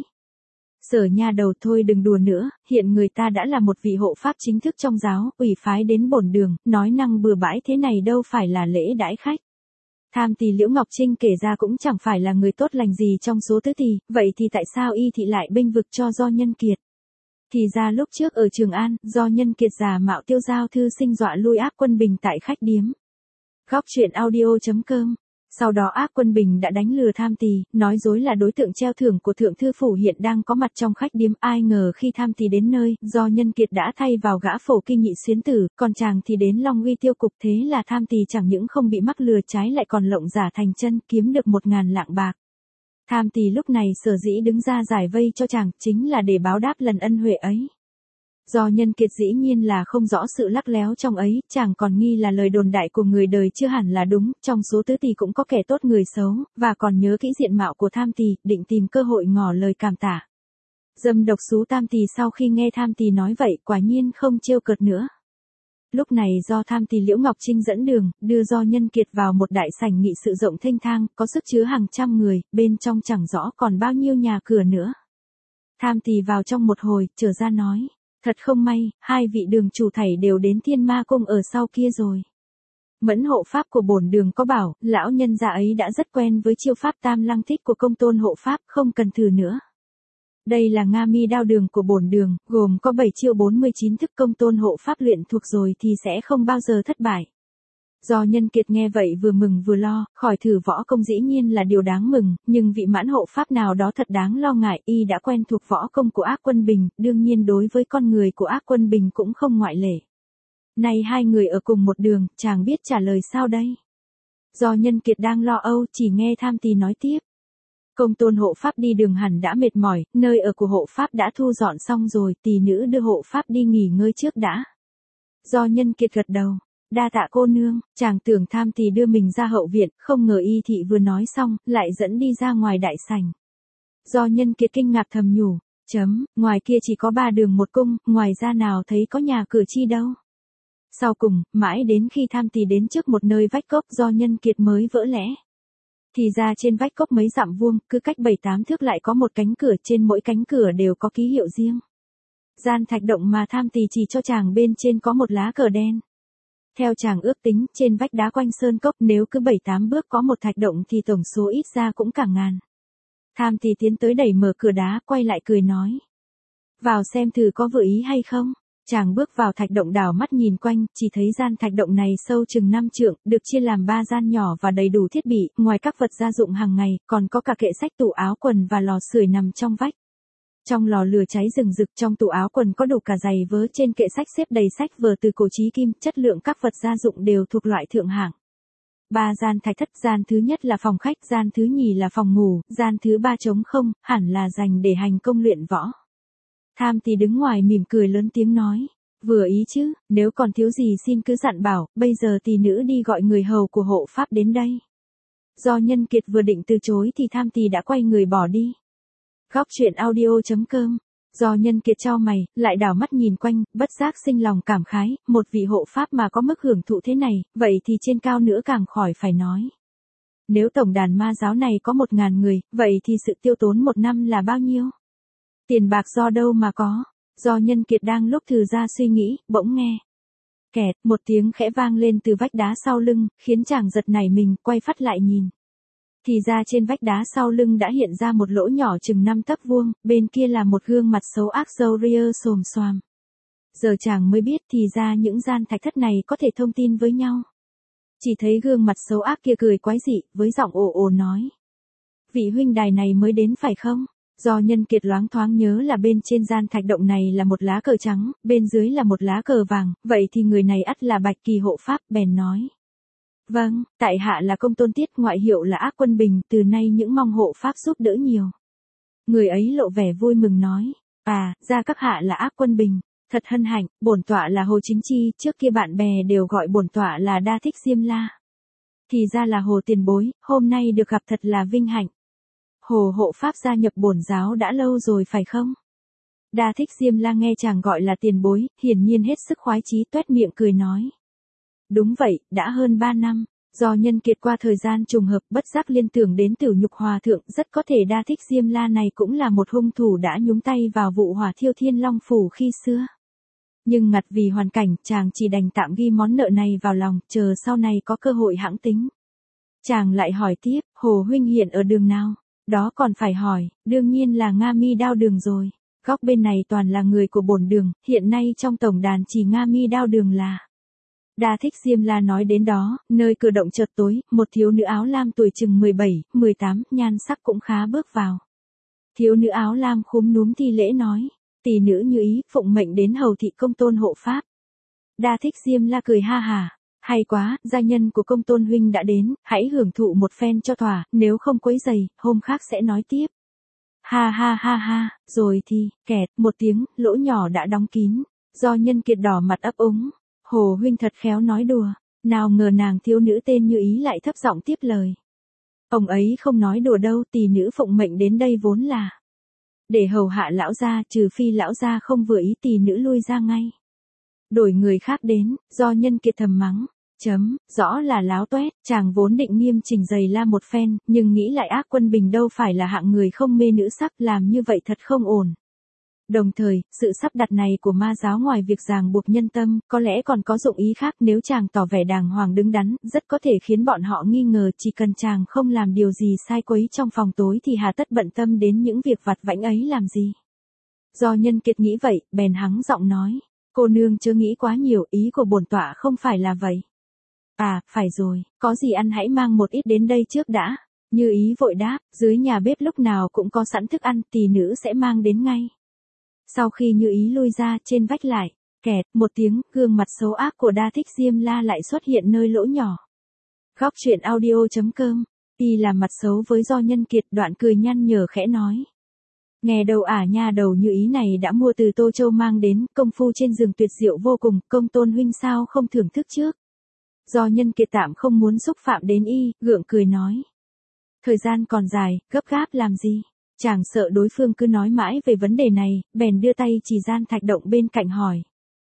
Sở nha đầu thôi đừng đùa nữa, hiện người ta đã là một vị hộ pháp chính thức trong giáo, ủy phái đến bổn đường, nói năng bừa bãi thế này đâu phải là lễ đãi khách. Tham Tỳ Liễu Ngọc Trinh kể ra cũng chẳng phải là người tốt lành gì trong số tứ tỳ, vậy thì tại sao y thị lại bênh vực cho Do Nhân Kiệt? Thì ra lúc trước ở Trường An, Do Nhân Kiệt giả mạo Tiêu Giao thư sinh dọa lui Ác Quân Bình tại khách điếm. Góc truyện audio.com. Sau đó Ác Quân Bình đã đánh lừa Tham Tỳ, nói dối là đối tượng treo thưởng của Thượng Thư Phủ hiện đang có mặt trong khách điếm. Ai ngờ khi Tham Tỳ đến nơi, Do Nhân Kiệt đã thay vào gã phổ kinh nhị xuyến tử, còn chàng thì đến Long Uy tiêu cục. Thế là Tham Tỳ chẳng những không bị mắc lừa, trái lại còn lộng giả thành chân, kiếm được 1.000 lạng bạc. Tham Tỳ lúc này sở dĩ đứng ra giải vây cho chàng, chính là để báo đáp lần ân huệ ấy. Do Nhân Kiệt dĩ nhiên là không rõ sự lắc léo trong ấy, chàng còn nghi là lời đồn đại của người đời chưa hẳn là đúng, trong số tứ tỳ cũng có kẻ tốt người xấu, và còn nhớ kỹ diện mạo của Tham Tỳ, định tìm cơ hội ngỏ lời cảm tạ. Dâm độc xú Tam Tỳ sau khi nghe Tham Tỳ nói vậy, quả nhiên không trêu cợt nữa. Lúc này do Tham Tỳ Liễu Ngọc Trinh dẫn đường, đưa Do Nhân Kiệt vào một đại sảnh nghị sự rộng thênh thang, có sức chứa hàng trăm người, bên trong chẳng rõ còn bao nhiêu nhà cửa nữa. Tham Tỳ vào trong một hồi, trở ra nói. Thật không may, hai vị đường chủ thảy đều đến Thiên Ma Cung ở sau kia rồi. Mẫn hộ pháp của bổn đường có bảo, lão nhân gia ấy đã rất quen với chiêu pháp Tam Lăng Thích của công tôn hộ pháp, không cần thử nữa. Đây là Nga Mi Đao đường của bổn đường, gồm có 7 chiêu 49 thức công tôn hộ pháp luyện thuộc rồi thì sẽ không bao giờ thất bại. Do Nhân Kiệt nghe vậy vừa mừng vừa lo, khỏi thử võ công dĩ nhiên là điều đáng mừng, nhưng vị mãn hộ pháp nào đó thật đáng lo ngại, y đã quen thuộc võ công của Ác Quân Bình, đương nhiên đối với con người của Ác Quân Bình cũng không ngoại lệ. Này hai người ở cùng một đường, chàng biết trả lời sao đây? Do Nhân Kiệt đang lo âu, chỉ nghe Tham Tỳ nói tiếp. Công tôn hộ pháp đi đường hẳn đã mệt mỏi, nơi ở của hộ pháp đã thu dọn xong rồi, tỳ nữ đưa hộ pháp đi nghỉ ngơi trước đã. Do Nhân Kiệt gật đầu. Đa tạ cô nương, chàng tưởng Tham Tỳ đưa mình ra hậu viện, không ngờ y thị vừa nói xong, lại dẫn đi ra ngoài đại sảnh. Do Nhân Kiệt kinh ngạc thầm nhủ, ngoài kia chỉ có 3 đường một cung, ngoài ra nào thấy có nhà cửa chi đâu. Sau cùng, mãi đến khi Tham Tỳ đến trước một nơi vách cốc Do Nhân Kiệt mới vỡ lẽ. Thì ra trên vách cốc mấy dặm vuông, cứ cách 7-8 thước lại có một cánh cửa, trên mỗi cánh cửa đều có ký hiệu riêng. Gian thạch động mà Tham Tỳ chỉ cho chàng bên trên có một lá cờ đen. Theo chàng ước tính, trên vách đá quanh sơn cốc nếu cứ 7-8 bước có một thạch động thì tổng số ít ra cũng cả ngàn. Tham Tỳ tiến tới đẩy mở cửa đá, quay lại cười nói. Vào xem thử có vừa ý hay không. Chàng bước vào thạch động đảo mắt nhìn quanh, chỉ thấy gian thạch động này sâu chừng 5 trượng, được chia làm 3 gian nhỏ và đầy đủ thiết bị, ngoài các vật gia dụng hàng ngày, còn có cả kệ sách tủ áo quần và lò sưởi nằm trong vách. Trong lò lửa cháy rừng rực, trong tủ áo quần có đủ cả giày vớ, trên kệ sách xếp đầy sách vở từ cổ chí kim, chất lượng các vật gia dụng đều thuộc loại thượng hạng. 3 gian thạch thất, gian thứ nhất là phòng khách, gian thứ nhì là phòng ngủ, gian thứ 3 trống không, hẳn là dành để hành công luyện võ. Tham Tỳ đứng ngoài mỉm cười lớn tiếng nói, vừa ý chứ, nếu còn thiếu gì xin cứ dặn bảo, bây giờ tỳ nữ đi gọi người hầu của hộ pháp đến đây. Do Nhân Kiệt vừa định từ chối thì Tham Tỳ đã quay người bỏ đi. Góc truyện audio.com. Do Nhân Kiệt chau mày, lại đảo mắt nhìn quanh, bất giác sinh lòng cảm khái, một vị hộ pháp mà có mức hưởng thụ thế này, vậy thì trên cao nữa càng khỏi phải nói. Nếu tổng đàn ma giáo này có 1.000 người, vậy thì sự tiêu tốn một năm là bao nhiêu? Tiền bạc do đâu mà có? Do Nhân Kiệt đang lúc thừ ra suy nghĩ, bỗng nghe. Kẹt, một tiếng khẽ vang lên từ vách đá sau lưng, khiến chàng giật nảy mình, quay phắt lại nhìn. Thì ra trên vách đá sau lưng đã hiện ra một lỗ nhỏ chừng 5 tấc vuông, bên kia là một gương mặt xấu ác râu ria xồm xoàm. Giờ chàng mới biết thì ra những gian thạch thất này có thể thông tin với nhau. Chỉ thấy gương mặt xấu ác kia cười quái dị, với giọng ồ ồ nói. Vị huynh đài này mới đến phải không? Do Nhân Kiệt loáng thoáng nhớ là bên trên gian thạch động này là một lá cờ trắng, bên dưới là một lá cờ vàng, vậy thì người này ắt là Bạch Kỳ hộ pháp, bèn nói. Vâng, tại hạ là Công Tôn Tiết, ngoại hiệu là Ác Quân Bình, từ nay những mong hộ pháp giúp đỡ nhiều. Người ấy lộ vẻ vui mừng nói. À, ra các hạ là Ác Quân Bình. Thật hân hạnh, bổn tọa là Hồ Chính Chi, trước kia bạn bè đều gọi bổn tọa là Đa Thích Diêm La. Thì ra là Hồ tiền bối, hôm nay được gặp thật là vinh hạnh. Hồ hộ pháp gia nhập bổn giáo đã lâu rồi phải không? Đa Thích Diêm La nghe chàng gọi là tiền bối, hiển nhiên hết sức khoái chí, toét miệng cười nói. Đúng vậy, đã hơn 3 năm. Do Nhân Kiệt qua thời gian trùng hợp bất giác liên tưởng đến Tử Nhục Hòa Thượng, rất có thể Đa Thích Diêm La này cũng là một hung thủ đã nhúng tay vào vụ hỏa thiêu Thiên Long Phủ khi xưa. Nhưng ngặt vì hoàn cảnh, chàng chỉ đành tạm ghi món nợ này vào lòng, chờ sau này có cơ hội hãng tính. Chàng lại hỏi tiếp, Hồ huynh hiện ở đường nào? Đó còn phải hỏi, đương nhiên là Nga Mi Đao Đường rồi. Góc bên này toàn là người của bổn đường, hiện nay trong tổng đàn chỉ Nga Mi Đao Đường là. Đa Thích Diêm La nói đến đó, nơi cửa động chợt tối, một thiếu nữ áo lam tuổi chừng 17, 18, nhan sắc cũng khá bước vào. Thiếu nữ áo lam khúm núm thi lễ nói, tỷ nữ Như Ý phụng mệnh đến hầu thị Công Tôn hộ pháp. Đa Thích Diêm La cười ha hà, hay quá, gia nhân của Công Tôn huynh đã đến, hãy hưởng thụ một phen cho thỏa, nếu không quấy rầy, hôm khác sẽ nói tiếp. Ha ha ha ha, rồi thì, kẹt, một tiếng, lỗ nhỏ đã đóng kín, do Nhân Kiệt đỏ mặt ấp úng. Hồ huynh thật khéo nói đùa, nào ngờ nàng thiếu nữ tên Như Ý lại thấp giọng tiếp lời. Ông ấy không nói đùa đâu, tỷ nữ phụng mệnh đến đây vốn là để hầu hạ lão gia, trừ phi lão gia không vừa ý tỷ nữ lui ra ngay. Đổi người khác đến, do Nhân Kiệt thầm mắng. Rõ là láo toét, chàng vốn định nghiêm chỉnh giày la một phen, nhưng nghĩ lại Ác Quân Bình đâu phải là hạng người không mê nữ sắc, làm như vậy thật không ổn. Đồng thời, sự sắp đặt này của ma giáo ngoài việc ràng buộc nhân tâm, có lẽ còn có dụng ý khác, nếu chàng tỏ vẻ đàng hoàng đứng đắn, rất có thể khiến bọn họ nghi ngờ, chỉ cần chàng không làm điều gì sai quấy trong phòng tối thì hà tất bận tâm đến những việc vặt vãnh ấy làm gì. Do Nhân Kiệt nghĩ vậy, bèn hắng giọng nói, cô nương chớ nghĩ quá nhiều, ý của bổn tọa không phải là vậy. À, phải rồi, có gì ăn hãy mang một ít đến đây trước đã. Như Ý vội đáp, dưới nhà bếp lúc nào cũng có sẵn thức ăn, tỷ nữ sẽ mang đến ngay. Sau khi Như Ý lui ra, trên vách lại, kẹt, một tiếng, gương mặt xấu ác của Đa Thích Diêm La lại xuất hiện nơi lỗ nhỏ. Góc truyện audio.com, y làm mặt xấu với Do Nhân Kiệt, đoạn cười nhăn nhở khẽ nói. Nghe đầu nha đầu Như Ý này đã mua từ Tô Châu mang đến, công phu trên giường tuyệt diệu vô cùng, Công Tôn huynh sao không thưởng thức trước. Do Nhân Kiệt tạm không muốn xúc phạm đến y, gượng cười nói. Thời gian còn dài, gấp gáp làm gì? Chàng sợ đối phương cứ nói mãi về vấn đề này, bèn đưa tay chỉ gian thạch động bên cạnh hỏi.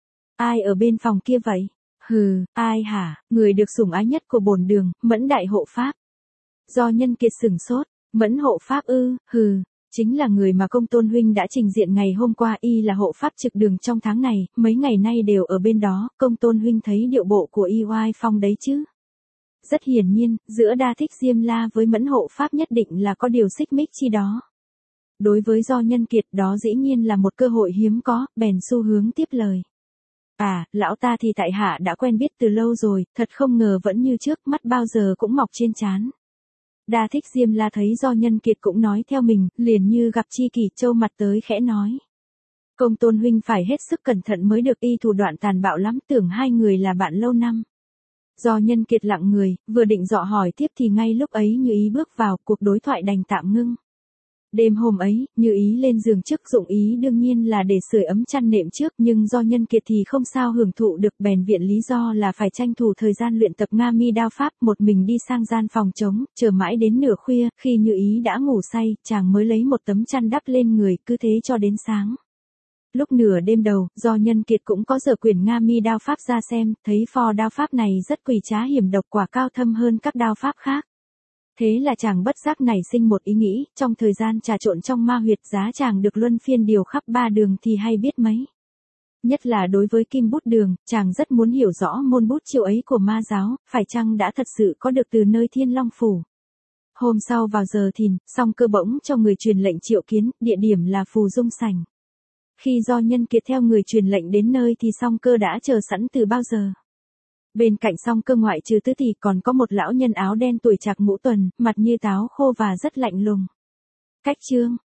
Ai ở bên phòng kia vậy? Hừ, ai hả? Người được sủng ái nhất của bổn đường, Mẫn đại hộ pháp. Do Nhân Kiệt sửng sốt, Mẫn hộ pháp ư? Hừ, chính là người mà Công Tôn huynh đã trình diện ngày hôm qua, y là hộ pháp trực đường trong tháng này, mấy ngày nay đều ở bên đó, Công Tôn huynh thấy điệu bộ của y oai phong đấy chứ. Rất hiển nhiên, giữa Đa Thích Diêm La với Mẫn hộ pháp nhất định là có điều xích mích chi đó. Đối với Do Nhân Kiệt đó dĩ nhiên là một cơ hội hiếm có, bèn xu hướng tiếp lời. À, lão ta thì tại hạ đã quen biết từ lâu rồi, thật không ngờ vẫn như trước, mắt bao giờ cũng mọc trên trán. Đa Thích Diêm La thấy Do Nhân Kiệt cũng nói theo mình, liền như gặp chi kỷ, trâu mặt tới khẽ nói. Công Tôn huynh phải hết sức cẩn thận mới được, y thủ đoạn tàn bạo lắm, tưởng hai người là bạn lâu năm. Do Nhân Kiệt lặng người, vừa định dọ hỏi tiếp thì ngay lúc ấy Như Ý bước vào, cuộc đối thoại đành tạm ngưng. Đêm hôm ấy, Như Ý lên giường trước, dụng ý đương nhiên là để sưởi ấm chăn nệm trước, nhưng Do Nhân Kiệt thì không sao hưởng thụ được, bèn viện lý do là phải tranh thủ thời gian luyện tập Nga Mi đao pháp, một mình đi sang gian phòng trống, chờ mãi đến nửa khuya, khi Như Ý đã ngủ say, chàng mới lấy một tấm chăn đắp lên người, cứ thế cho đến sáng. Lúc nửa đêm đầu, Do Nhân Kiệt cũng có dở quyển Nga Mi đao pháp ra xem, thấy pho đao pháp này rất quỷ trá hiểm độc, quả cao thâm hơn các đao pháp khác. Thế là chàng bất giác nảy sinh một ý nghĩ, trong thời gian trà trộn trong ma huyệt, giá chàng được luân phiên điều khắp 3 đường thì hay biết mấy. Nhất là đối với Kim Bút Đường, chàng rất muốn hiểu rõ môn bút chiêu ấy của ma giáo, phải chăng đã thật sự có được từ nơi Thiên Long Phủ. Hôm sau vào giờ thìn, Song Cơ bỗng cho người truyền lệnh triệu kiến, địa điểm là Phù Dung Sảnh. Khi Do Nhân Kiệt theo người truyền lệnh đến nơi thì Song Cơ đã chờ sẵn từ bao giờ. Bên cạnh Song Cơ ngoại trừ Tứ Tỷ còn có một lão nhân áo đen tuổi trạc ngũ tuần, mặt như táo khô và rất lạnh lùng. Cách chương